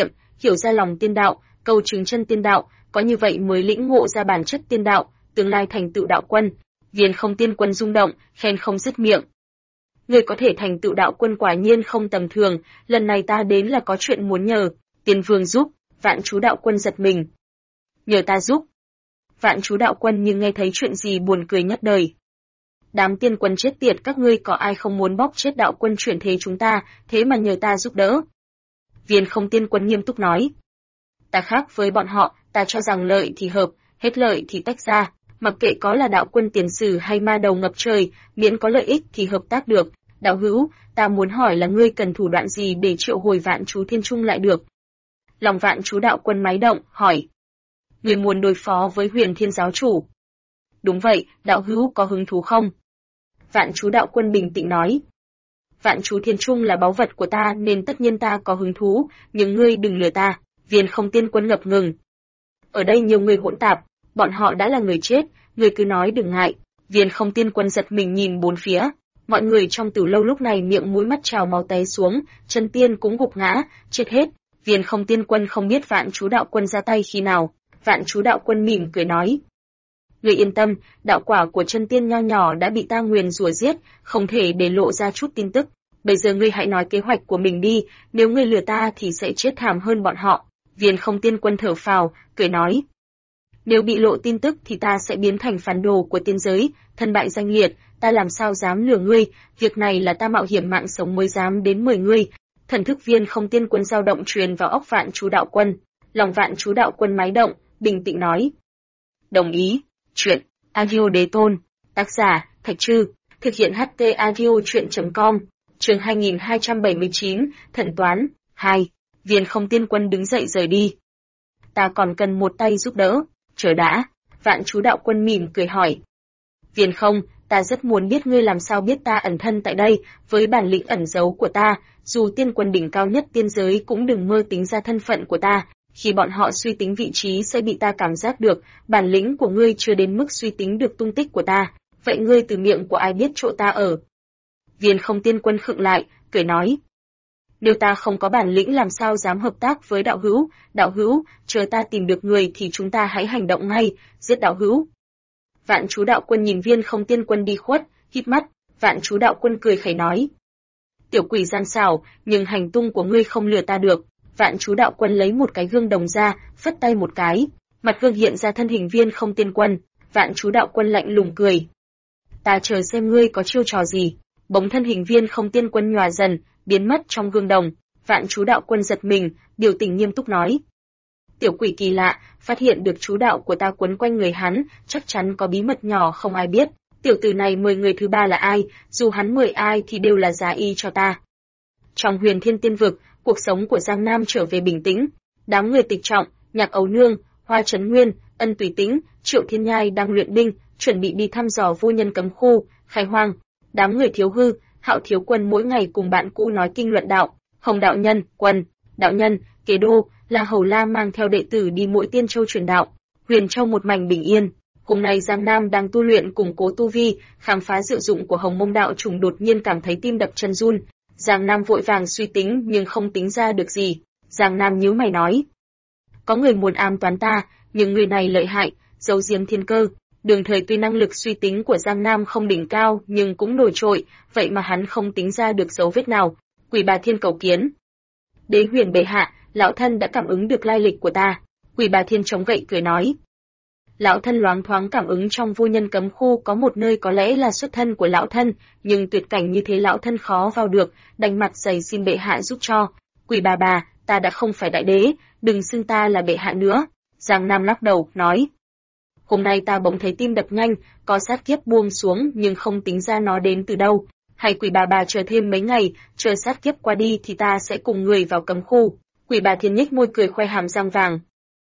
hiểu ra lòng tiên đạo, cầu chứng chân tiên đạo, có như vậy mới lĩnh ngộ ra bản chất tiên đạo, tương lai thành tựu đạo quân. Viên Không Tiên Quân rung động, khen không dứt miệng. Người có thể thành tựu đạo quân quả nhiên không tầm thường, lần này ta đến là có chuyện muốn nhờ, Tiên Vương giúp. Vạn Chú đạo quân giật mình. Nhờ ta giúp? Vạn Chú đạo quân nhưng nghe thấy chuyện gì buồn cười nhất đời. Đám tiên quân chết tiệt các ngươi có ai không muốn bóp chết đạo quân chuyển thế chúng ta, thế mà nhờ ta giúp đỡ. Viên Không Tiên Quân nghiêm túc nói. Ta khác với bọn họ, ta cho rằng lợi thì hợp, hết lợi thì tách ra, mặc kệ có là đạo quân tiền sử hay ma đầu ngập trời, miễn có lợi ích thì hợp tác được. Đạo hữu, ta muốn hỏi là ngươi cần thủ đoạn gì để triệu hồi Vạn Chú Thiên Trung lại được? Lòng Vạn Chú đạo quân máy động, hỏi. Ngươi muốn đối phó với Huyền Thiên giáo chủ? Đúng vậy, đạo hữu có hứng thú không? Vạn Chú đạo quân bình tĩnh nói. Vạn Chú Thiên Trung là báu vật của ta nên tất nhiên ta có hứng thú, nhưng ngươi đừng lừa ta. Viên Không Tiên Quân ngập ngừng. Ở đây nhiều người hỗn tạp, bọn họ đã là người chết, ngươi cứ nói đừng ngại. Viên Không Tiên Quân giật mình nhìn bốn phía. Mọi người trong tử lâu lúc này miệng mũi mắt trào máu té xuống, chân tiên cũng gục ngã, chết hết. Viên Không Tiên Quân không biết Vạn Chú đạo quân ra tay khi nào. Vạn Chú đạo quân mỉm cười nói. Ngươi yên tâm, đạo quả của chân tiên nho nhỏ đã bị ta nguyền rủa giết, không thể để lộ ra chút tin tức. Bây giờ ngươi hãy nói kế hoạch của mình đi, nếu ngươi lừa ta thì sẽ chết thảm hơn bọn họ. Viên Không Tiên Quân thở phào, cười nói. Nếu bị lộ tin tức thì ta sẽ biến thành phản đồ của tiên giới, thân bại danh liệt, ta làm sao dám lừa ngươi, việc này là ta mạo hiểm mạng sống mới dám đến mời ngươi. Thần thức Viên Không Tiên Quân dao động truyền vào óc Vạn Chú đạo quân, lòng Vạn Chú đạo quân máy động, bình tĩnh nói. Đồng ý. Chuyện Audio Đế Tôn, tác giả Thạch Trư, thực hiện HT Audio Truyện.com, chương 2279, Thần Toán, 2. Viên Không Tiên Quân đứng dậy rời đi. Ta còn cần một tay giúp đỡ, chờ đã. Vạn Chú đạo quân mỉm cười hỏi. Viên Không, ta rất muốn biết ngươi làm sao biết ta ẩn thân tại đây, với bản lĩnh ẩn giấu của ta, dù tiên quân đỉnh cao nhất tiên giới cũng đừng mơ tính ra thân phận của ta. Khi bọn họ suy tính vị trí sẽ bị ta cảm giác được, bản lĩnh của ngươi chưa đến mức suy tính được tung tích của ta, vậy ngươi từ miệng của ai biết chỗ ta ở? Viên Không Tiên Quân khựng lại, cười nói. Nếu ta không có bản lĩnh làm sao dám hợp tác với đạo hữu, chờ ta tìm được người thì chúng ta hãy hành động ngay, giết đạo hữu. Vạn Chú đạo quân nhìn Viên Không Tiên Quân đi khuất, hít mắt, Vạn Chú đạo quân cười khẩy nói. Tiểu quỷ gian xảo, nhưng hành tung của ngươi không lừa ta được. Vạn Chú đạo quân lấy một cái gương đồng ra, phất tay một cái, mặt gương hiện ra thân hình Viên Không Tiên Quân. Vạn Chú đạo quân lạnh lùng cười. Ta chờ xem ngươi có chiêu trò gì. Bỗng thân hình Viên Không Tiên Quân nhòa dần, biến mất trong gương đồng. Vạn Chú đạo quân giật mình, biểu tình nghiêm túc nói. Tiểu quỷ kỳ lạ, phát hiện được chú đạo của ta quấn quanh người hắn, chắc chắn có bí mật nhỏ không ai biết. Tiểu tử này mời người thứ ba là ai, dù hắn mời ai thì đều là giá y cho ta. Trong Huyền Thiên Tiên vực, cuộc sống của Giang Nam trở về bình tĩnh. Đám người Tịch Trọng, Nhạc Ấu Nương, Hoa Trấn Nguyên, Ân Tùy Tĩnh, Triệu Thiên Nhai đang luyện binh, chuẩn bị đi thăm dò vô nhân cấm khu, khai hoang. Đám người Thiếu Hư, Hạo Thiếu Quân mỗi ngày cùng bạn cũ nói kinh luận đạo. Hồng đạo nhân, Quân, đạo nhân, Kế Đô, là Hầu La mang theo đệ tử đi mỗi Tiên Châu truyền đạo. Huyền Châu một mảnh bình yên. Hôm nay Giang Nam đang tu luyện củng cố tu vi, khám phá diệu dụng của Hồng Mông đạo trùng, đột nhiên cảm thấy tim đập chân run. Giang Nam vội vàng suy tính nhưng không tính ra được gì. Giang Nam nhíu mày nói. Có người muốn ám toán ta, nhưng người này lợi hại, giấu giếm thiên cơ. Đường Thời tuy năng lực suy tính của Giang Nam không đỉnh cao nhưng cũng nổi trội, vậy mà hắn không tính ra được dấu vết nào. Quỷ Bà Thiên cầu kiến. Đế Huyền bệ hạ, lão thân đã cảm ứng được lai lịch của ta. Quỷ Bà Thiên chống gậy cười nói. Lão thân loáng thoáng cảm ứng trong vô nhân cấm khu có một nơi có lẽ là xuất thân của lão thân, nhưng tuyệt cảnh như thế lão thân khó vào được, đành mặt dày xin bệ hạ giúp cho. Quỷ bà, ta đã không phải đại đế, đừng xưng ta là bệ hạ nữa. Giang Nam lắc đầu, nói. Hôm nay ta bỗng thấy tim đập nhanh, có sát kiếp buông xuống nhưng không tính ra nó đến từ đâu. Hay quỷ bà chờ thêm mấy ngày, chờ sát kiếp qua đi thì ta sẽ cùng người vào cấm khu. Quỷ Bà Thiên nhếch môi cười khoe hàm răng vàng.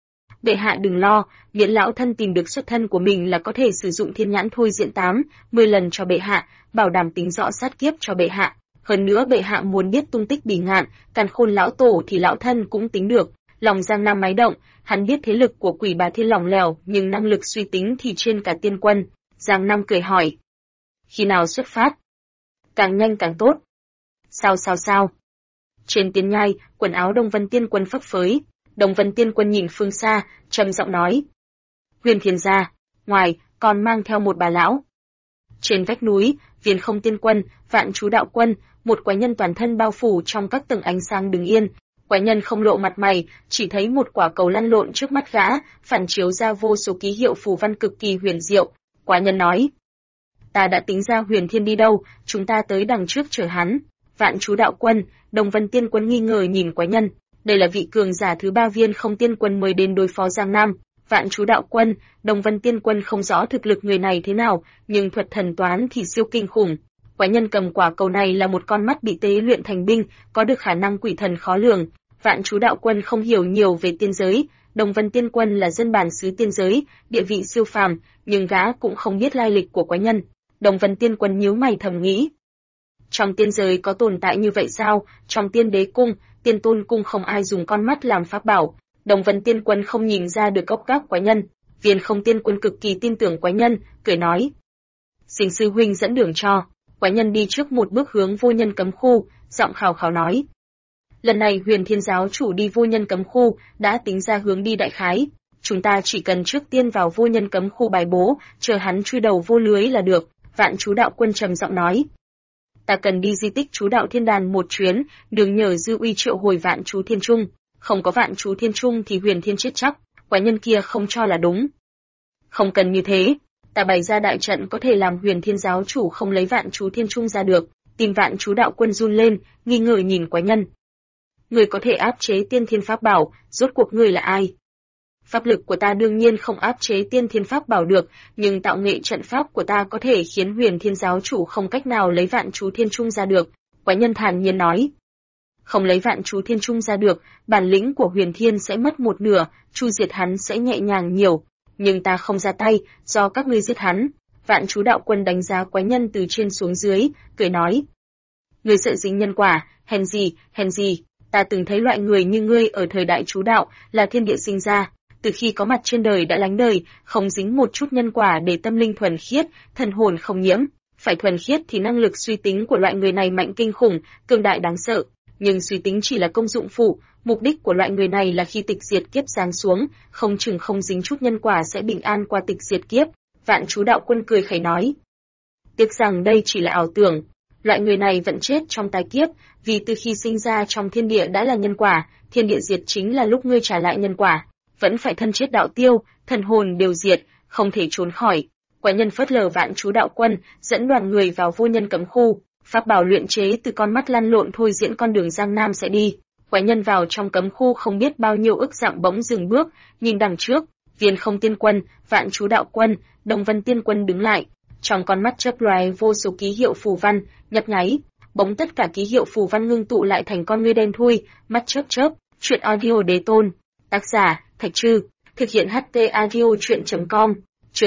Bệ hạ đừng lo, miễn lão thân tìm được xuất thân của mình là có thể sử dụng thiên nhãn thôi diễn 10 lần cho bệ hạ, bảo đảm tính rõ sát kiếp cho bệ hạ. Hơn nữa bệ hạ muốn biết tung tích Bỉ Ngạn, Càn Khôn lão tổ thì lão thân cũng tính được. Lòng Giang Nam máy động, hắn biết thế lực của Quỷ Bà Thiên lỏng lẻo, nhưng năng lực suy tính thì trên cả tiên quân. Giang Nam cười hỏi. Khi nào xuất phát? Càng nhanh càng tốt. Sao? Trên Tiên Nhai, quần áo Đông Vân Tiên Quân phấp phới. Đồng Vân Tiên Quân nhìn phương xa, trầm giọng nói. Huyền Thiên gia, ngoài, còn mang theo một bà lão. Trên vách núi, Viên Không Tiên Quân, Vạn Chú Đạo Quân, một quái nhân toàn thân bao phủ trong các tầng ánh sáng đứng yên. Quái nhân không lộ mặt mày, chỉ thấy một quả cầu lăn lộn trước mắt gã, phản chiếu ra vô số ký hiệu phù văn cực kỳ huyền diệu. Quái nhân nói: ta đã tính ra Huyền Thiên đi đâu, chúng ta tới đằng trước chờ hắn. Vạn Chú Đạo Quân, Đồng Vân Tiên Quân nghi ngờ nhìn quái nhân. Đây là vị cường giả thứ 3 Viên Không Tiên Quân mới đến đối phó Giang Nam. Vạn Chú Đạo Quân, Đồng Vân Tiên Quân không rõ thực lực người này thế nào, nhưng thuật thần toán thì siêu kinh khủng. Quái nhân cầm quả cầu này là một con mắt bị tế luyện thành binh, có được khả năng quỷ thần khó lường. Vạn Chú Đạo Quân không hiểu nhiều về tiên giới, Đồng Vân Tiên Quân là dân bản xứ tiên giới, địa vị siêu phàm, nhưng gã cũng không biết lai lịch của quái nhân. Đồng Vân Tiên Quân nhíu mày thầm nghĩ. Trong tiên giới có tồn tại như vậy sao? Trong Tiên Đế Cung, Tiên Tôn Cung không ai dùng con mắt làm pháp bảo. Đồng Vân Tiên Quân không nhìn ra được gốc gác quái nhân. Viên Không Tiên Quân cực kỳ tin tưởng quái nhân, cười nói: xin sư huynh dẫn đường cho. Quái nhân đi trước một bước hướng vô nhân cấm khu, giọng khào khào nói: lần này Huyền Thiên giáo chủ đi vô nhân cấm khu, đã tính ra hướng đi đại khái. Chúng ta chỉ cần trước tiên vào vô nhân cấm khu bài bố, chờ hắn chui đầu vô lưới là được. Vạn Chú Đạo Quân trầm giọng nói: ta cần đi di tích Chú Đạo Thiên Đàn một chuyến, đừng nhờ dư uy triệu hồi Vạn Chú Thiên Trung. Không có Vạn Chú Thiên Trung thì Huyền Thiên chết chắc. Quái nhân kia không cho là đúng. Không cần như thế, ta bày ra đại trận có thể làm Huyền Thiên giáo chủ không lấy Vạn Chú Thiên Trung ra được. Tìm Vạn Chú Đạo Quân run lên, nghi ngờ nhìn quái nhân. Người có thể áp chế tiên thiên pháp bảo, rốt cuộc người là ai? Pháp lực của ta đương nhiên không áp chế tiên thiên pháp bảo được, nhưng tạo nghệ trận pháp của ta có thể khiến Huyền Thiên giáo chủ không cách nào lấy Vạn Chú Thiên Trung ra được. Quái nhân thản nhiên nói. Không lấy Vạn Chú Thiên Trung ra được, bản lĩnh của Huyền Thiên sẽ mất một nửa, chu diệt hắn sẽ nhẹ nhàng nhiều. Nhưng ta không ra tay, do các ngươi giết hắn. Vạn Chú Đạo Quân đánh giá quái nhân từ trên xuống dưới, cười nói. Ngươi sợ dính nhân quả, hèn gì, ta từng thấy loại người như ngươi ở thời đại chú đạo, là thiên địa sinh ra. Từ khi có mặt trên đời đã lánh đời, không dính một chút nhân quả để tâm linh thuần khiết, thần hồn không nhiễm. Phải thuần khiết thì năng lực suy tính của loại người này mạnh kinh khủng, cường đại đáng sợ. Nhưng suy tính chỉ là công dụng phụ, mục đích của loại người này là khi tịch diệt kiếp giáng xuống, không chừng không dính chút nhân quả sẽ bình an qua tịch diệt kiếp. Vạn Chú Đạo Quân cười khẩy nói. Tiếc rằng đây chỉ là ảo tưởng. Loại người này vẫn chết trong tái kiếp, vì từ khi sinh ra trong thiên địa đã là nhân quả, thiên địa diệt chính là lúc ngươi trả lại nhân quả. Vẫn phải thân chết đạo tiêu, thần hồn đều diệt, không thể trốn khỏi. Quái nhân phớt lờ Vạn Chú Đạo Quân, dẫn đoàn người vào vô nhân cấm khu, pháp bảo luyện chế từ con mắt lăn lộn thôi diễn con đường Giang Nam sẽ đi. Quái nhân vào trong cấm khu không biết bao nhiêu ức dặm bỗng dừng bước, nhìn đằng trước, Viên Không Tiên Quân, Vạn Chú Đạo Quân, Đồng Vân Tiên Quân đứng lại, trong con mắt chớp lóe vô số ký hiệu phù văn, nhấp nháy, bỗng tất cả ký hiệu phù văn ngưng tụ lại thành con ngươi đen thui, mắt chớp chớp. Truyện audio đế tôn, tác giả Thạch Trư, thực hiện HT audio truyện.com, chương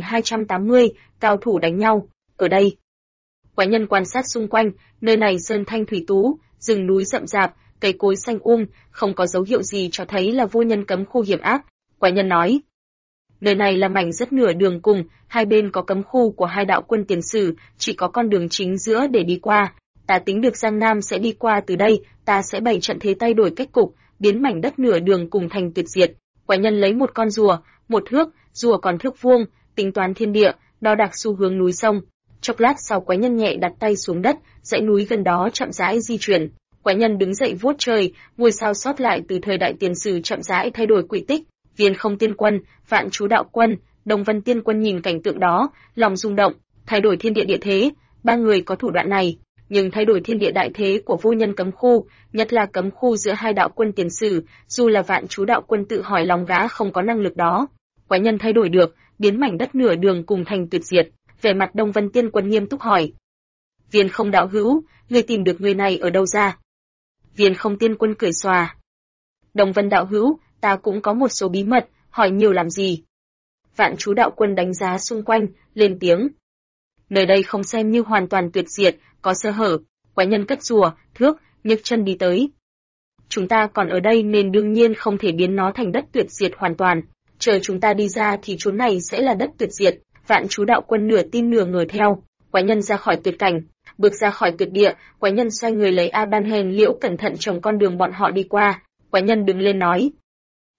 2280, cao thủ đánh nhau. Ở đây, quái nhân quan sát xung quanh, nơi này sơn thanh thủy tú, rừng núi rậm rạp, cây cối xanh không có dấu hiệu gì cho thấy là vô nhân cấm khu hiểm ác. Quái nhân nói, nơi này là mảnh rất nửa đường cùng, hai bên có cấm khu của hai đạo quân tiền sử, chỉ có con đường chính giữa để đi qua. Ta tính được Giang Nam sẽ đi qua từ đây, ta sẽ bày trận thế thay đổi cách cục, biến mảnh đất nửa đường cùng thành tuyệt diệt. Quái nhân lấy một con rùa, một thước, rùa còn thước vuông, tính toán thiên địa, đo đạc xu hướng núi sông. Chốc lát sau quái nhân nhẹ đặt tay xuống đất, dãy núi gần đó chậm rãi di chuyển. Quái nhân đứng dậy vuốt trời, ngôi sao sót lại từ thời đại tiền sử chậm rãi thay đổi quỹ tích. Viên Không Tiên Quân, Vạn Chú Đạo Quân, Đồng Vân Tiên Quân nhìn cảnh tượng đó, lòng rung động, thay đổi thiên địa địa thế. Ba người có thủ đoạn này, nhưng thay đổi thiên địa đại thế của vô nhân cấm khu, nhất là cấm khu giữa hai đạo quân tiền sử, dù là Vạn Chú Đạo Quân tự hỏi lòng gã không có năng lực đó. Quái nhân thay đổi được, biến mảnh đất nửa đường cùng thành tuyệt diệt. Vẻ mặt Đồng Vân Tiên Quân nghiêm túc hỏi. Viên Không đạo hữu, ngươi tìm được người này ở đâu ra? Viên Không Tiên Quân cười xòa. Đồng Vân đạo hữu, ta cũng có một số bí mật, hỏi nhiều làm gì? Vạn Chú Đạo Quân đánh giá xung quanh, lên tiếng. Nơi đây không xem như hoàn toàn tuyệt diệt, có sơ hở. Quái nhân cất rùa, thước, nhấc chân đi tới. Chúng ta còn ở đây nên đương nhiên không thể biến nó thành đất tuyệt diệt hoàn toàn. Chờ chúng ta đi ra thì chốn này sẽ là đất tuyệt diệt. Vạn Chú Đạo Quân nửa tin nửa ngờ theo. Quái nhân ra khỏi tuyệt cảnh, bước ra khỏi tuyệt địa. Quái nhân xoay người lấy A Ban hèn liễu cẩn thận trồng con đường bọn họ đi qua. Quái nhân đứng lên nói.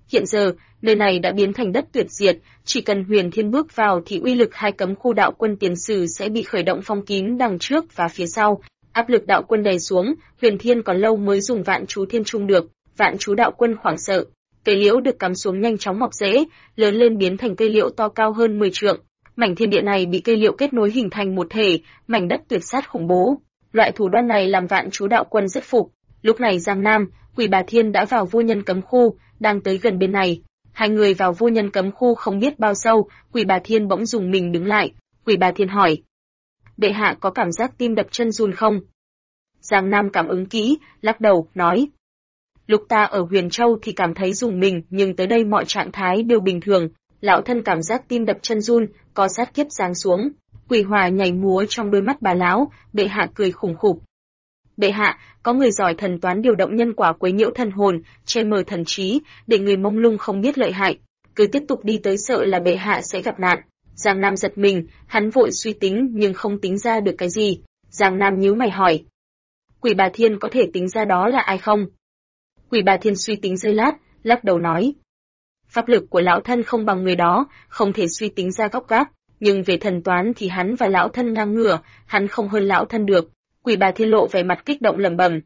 Hiện giờ, nơi này đã biến thành đất tuyệt diệt, chỉ cần Huyền Thiên bước vào thì uy lực hai cấm khu đạo quân tiền sử sẽ bị khởi động phong kín đằng trước và phía sau. Áp lực đạo quân đè xuống, Huyền Thiên còn lâu mới dùng vạn chú thiên trung được. Vạn chú đạo quân hoảng sợ. Cây liễu được cắm xuống nhanh chóng mọc rễ, lớn lên biến thành cây liễu to cao hơn 10 trượng. Mảnh thiên địa này bị cây liễu kết nối hình thành một thể, mảnh đất tuyệt sát khủng bố. Loại thủ đoạn này làm vạn chú đạo quân rất phục. Lúc này Giang Nam, Quỷ Bà Thiên đã vào vô nhân cấm khu, đang tới gần bên này. Hai người vào vô nhân cấm khu không biết bao sâu, Quỷ Bà Thiên bỗng dùng mình đứng lại. Quỷ Bà Thiên hỏi: "Đệ hạ có cảm giác tim đập chân run không?" Giang Nam cảm ứng kỹ, lắc đầu, nói: "Lúc ta ở Huyền Châu thì cảm thấy rùng mình, nhưng tới đây mọi trạng thái đều bình thường." Lão thân cảm giác tim đập chân run, có sát kiếp giáng xuống. Quỷ hỏa nhảy múa trong đôi mắt bà lão, bệ hạ cười khủng khục. "Bệ hạ, có người giỏi thần toán điều động nhân quả quấy nhiễu thần hồn, che mờ thần trí, để người mông lung không biết lợi hại. Cứ tiếp tục đi tới sợ là bệ hạ sẽ gặp nạn." Giang Nam giật mình, hắn vội suy tính nhưng không tính ra được cái gì. Giang Nam nhíu mày hỏi: "Quỷ Bà Thiên có thể tính ra đó là ai không?" Quỷ Bà Thiên suy tính giây lát, lắc đầu nói: "Pháp lực của lão thân không bằng người đó, không thể suy tính ra góc gác, nhưng về thần toán thì hắn và lão thân ngang ngửa, hắn không hơn lão thân được." Quỷ Bà Thiên lộ vẻ mặt kích động lẩm bẩm: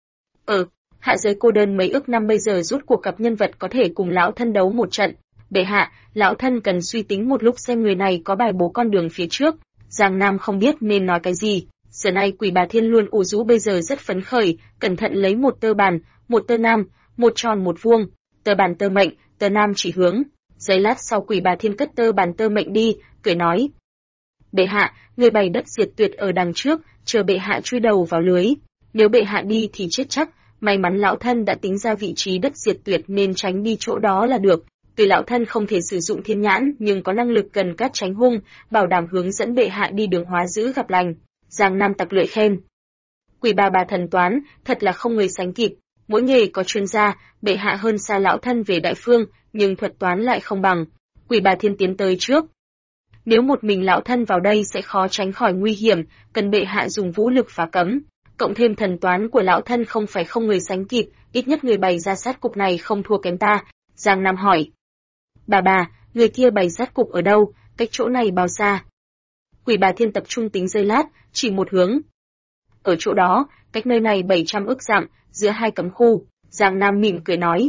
Hạ giới cô đơn mấy ức năm bây giờ rút cuộc gặp nhân vật có thể cùng lão thân đấu một trận. Bệ hạ, lão thân cần suy tính một lúc xem người này có bài bố con đường phía trước." Giang Nam không biết nên nói cái gì. Giờ này Quỷ Bà Thiên luôn ủ rũ bây giờ rất phấn khởi, cẩn thận lấy một tơ bàn, một tơ nam, một tròn một vuông, tơ bàn tơ mệnh, tơ nam chỉ hướng. Giây lát sau Quỷ Bà Thiên cất tơ bàn tơ mệnh đi, cười nói: "Bệ hạ, người bày đất diệt tuyệt ở đằng trước, chờ bệ hạ chui đầu vào lưới. Nếu bệ hạ đi thì chết chắc, may mắn lão thân đã tính ra vị trí đất diệt tuyệt nên tránh đi chỗ đó là được. Tuy lão thân không thể sử dụng thiên nhãn nhưng có năng lực cần cát tránh hung, bảo đảm hướng dẫn bệ hạ đi đường hóa dữ gặp lành." Giang Nam tặc lưỡi khen: "Quỷ bà thần toán, thật là không người sánh kịp, mỗi nghề có chuyên gia, bệ hạ hơn xa lão thân về đại phương, nhưng thuật toán lại không bằng." Quỷ Bà Thiên tiến tới trước: "Nếu một mình lão thân vào đây sẽ khó tránh khỏi nguy hiểm, cần bệ hạ dùng vũ lực phá cấm. Cộng thêm thần toán của lão thân không phải không người sánh kịp, ít nhất người bày ra sát cục này không thua kém ta." Giang Nam hỏi: Bà, người kia bày sát cục ở đâu, cách chỗ này bao xa?" Quỷ Bà Thiên tập trung tính giây lát, chỉ một hướng: "Ở chỗ đó, cách nơi này 700 ức dặm, giữa hai cấm khu." Giang Nam mỉm cười nói: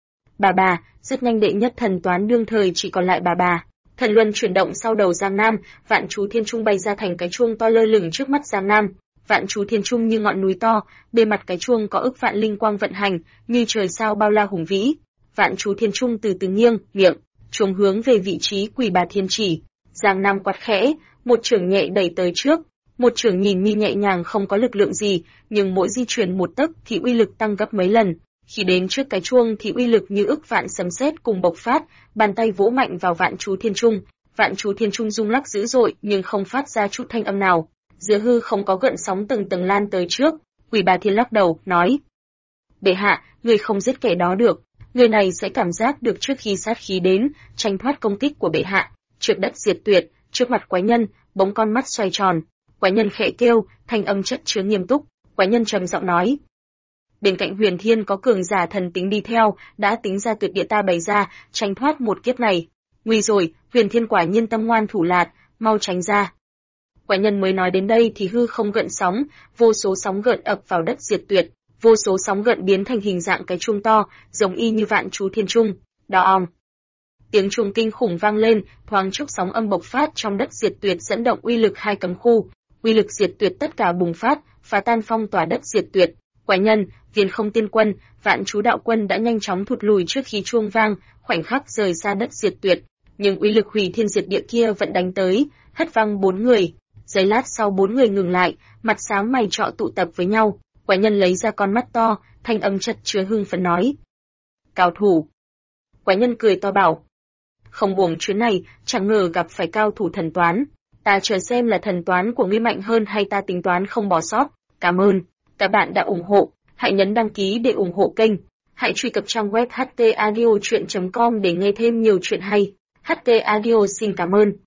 Bà, rất nhanh đệ nhất thần toán đương thời chỉ còn lại bà. Thần luân chuyển động sau đầu Giang Nam, vạn chú thiên trung bay ra thành cái chuông to lơ lửng trước mắt Giang Nam. Vạn chú thiên trung như ngọn núi to, bề mặt cái chuông có ức vạn linh quang vận hành, như trời sao bao la hùng vĩ. Vạn chú thiên trung từ từ nghiêng, miệng, chuông hướng về vị trí Quỷ Bà Thiên chỉ. Giang Nam quát khẽ, một chưởng nhẹ đẩy tới trước. Một chưởng nhìn như nhẹ nhàng không có lực lượng gì, nhưng mỗi di chuyển một tấc thì uy lực tăng gấp mấy lần. Khi đến trước cái chuông thì uy lực như ức vạn sấm sét cùng bộc phát, bàn tay vỗ mạnh vào vạn chú thiên trung. Vạn chú thiên trung rung lắc dữ dội nhưng không phát ra chút thanh âm nào. Giữa hư không có gợn sóng từng tầng lan tới trước. Quỷ Bà Thiên lắc đầu, nói: "Bệ hạ, người không giết kẻ đó được. Người này sẽ cảm giác được trước khi sát khí đến, tranh thoát công kích của bệ hạ." Trước đất diệt tuyệt, trước mặt quái nhân, bỗng con mắt xoay tròn. Quái nhân khẽ kêu, thanh âm chất chứa nghiêm túc. Quái nhân trầm giọng nói: "Bên cạnh Huyền Thiên có cường giả thần tính đi theo, đã tính ra tuyệt địa ta bày ra, tránh thoát một kiếp này. Nguy rồi, Huyền Thiên quả nhiên tâm ngoan thủ lạt, mau tránh ra." Quái nhân mới nói đến đây thì hư không gợn sóng, vô số sóng gợn ập vào đất diệt tuyệt, vô số sóng gợn biến thành hình dạng cái chuông to, giống y như vạn chú thiên trung. Đao ong. Tiếng chuông kinh khủng vang lên, thoáng chốc sóng âm bộc phát trong đất diệt tuyệt dẫn động uy lực hai cấm khu. Uy lực diệt tuyệt tất cả bùng phát, phá tan phong tỏa đất diệt tuyệt. Quái nhân, Viên Không Tiên Quân, Vạn Chú Đạo Quân đã nhanh chóng thụt lùi trước khi chuông vang, khoảnh khắc rời xa đất diệt tuyệt. Nhưng uy lực hủy thiên diệt địa kia vẫn đánh tới, hất văng 4 người. Giây lát sau 4 người ngừng lại, mặt xám mày trọ tụ tập với nhau. Quái nhân lấy ra con mắt to, thanh âm chất chứa hưng phấn nói: "Cao thủ." Quái nhân cười to bảo: "Không buồng chuyến này, chẳng ngờ gặp phải cao thủ thần toán. Ta chờ xem là thần toán của ngươi mạnh hơn hay ta tính toán không bỏ sót. Cảm ơn các bạn đã ủng hộ. Hãy nhấn đăng ký để ủng hộ kênh. Hãy truy cập trang web htaudio.com để nghe thêm nhiều chuyện hay. HT Audio xin cảm ơn.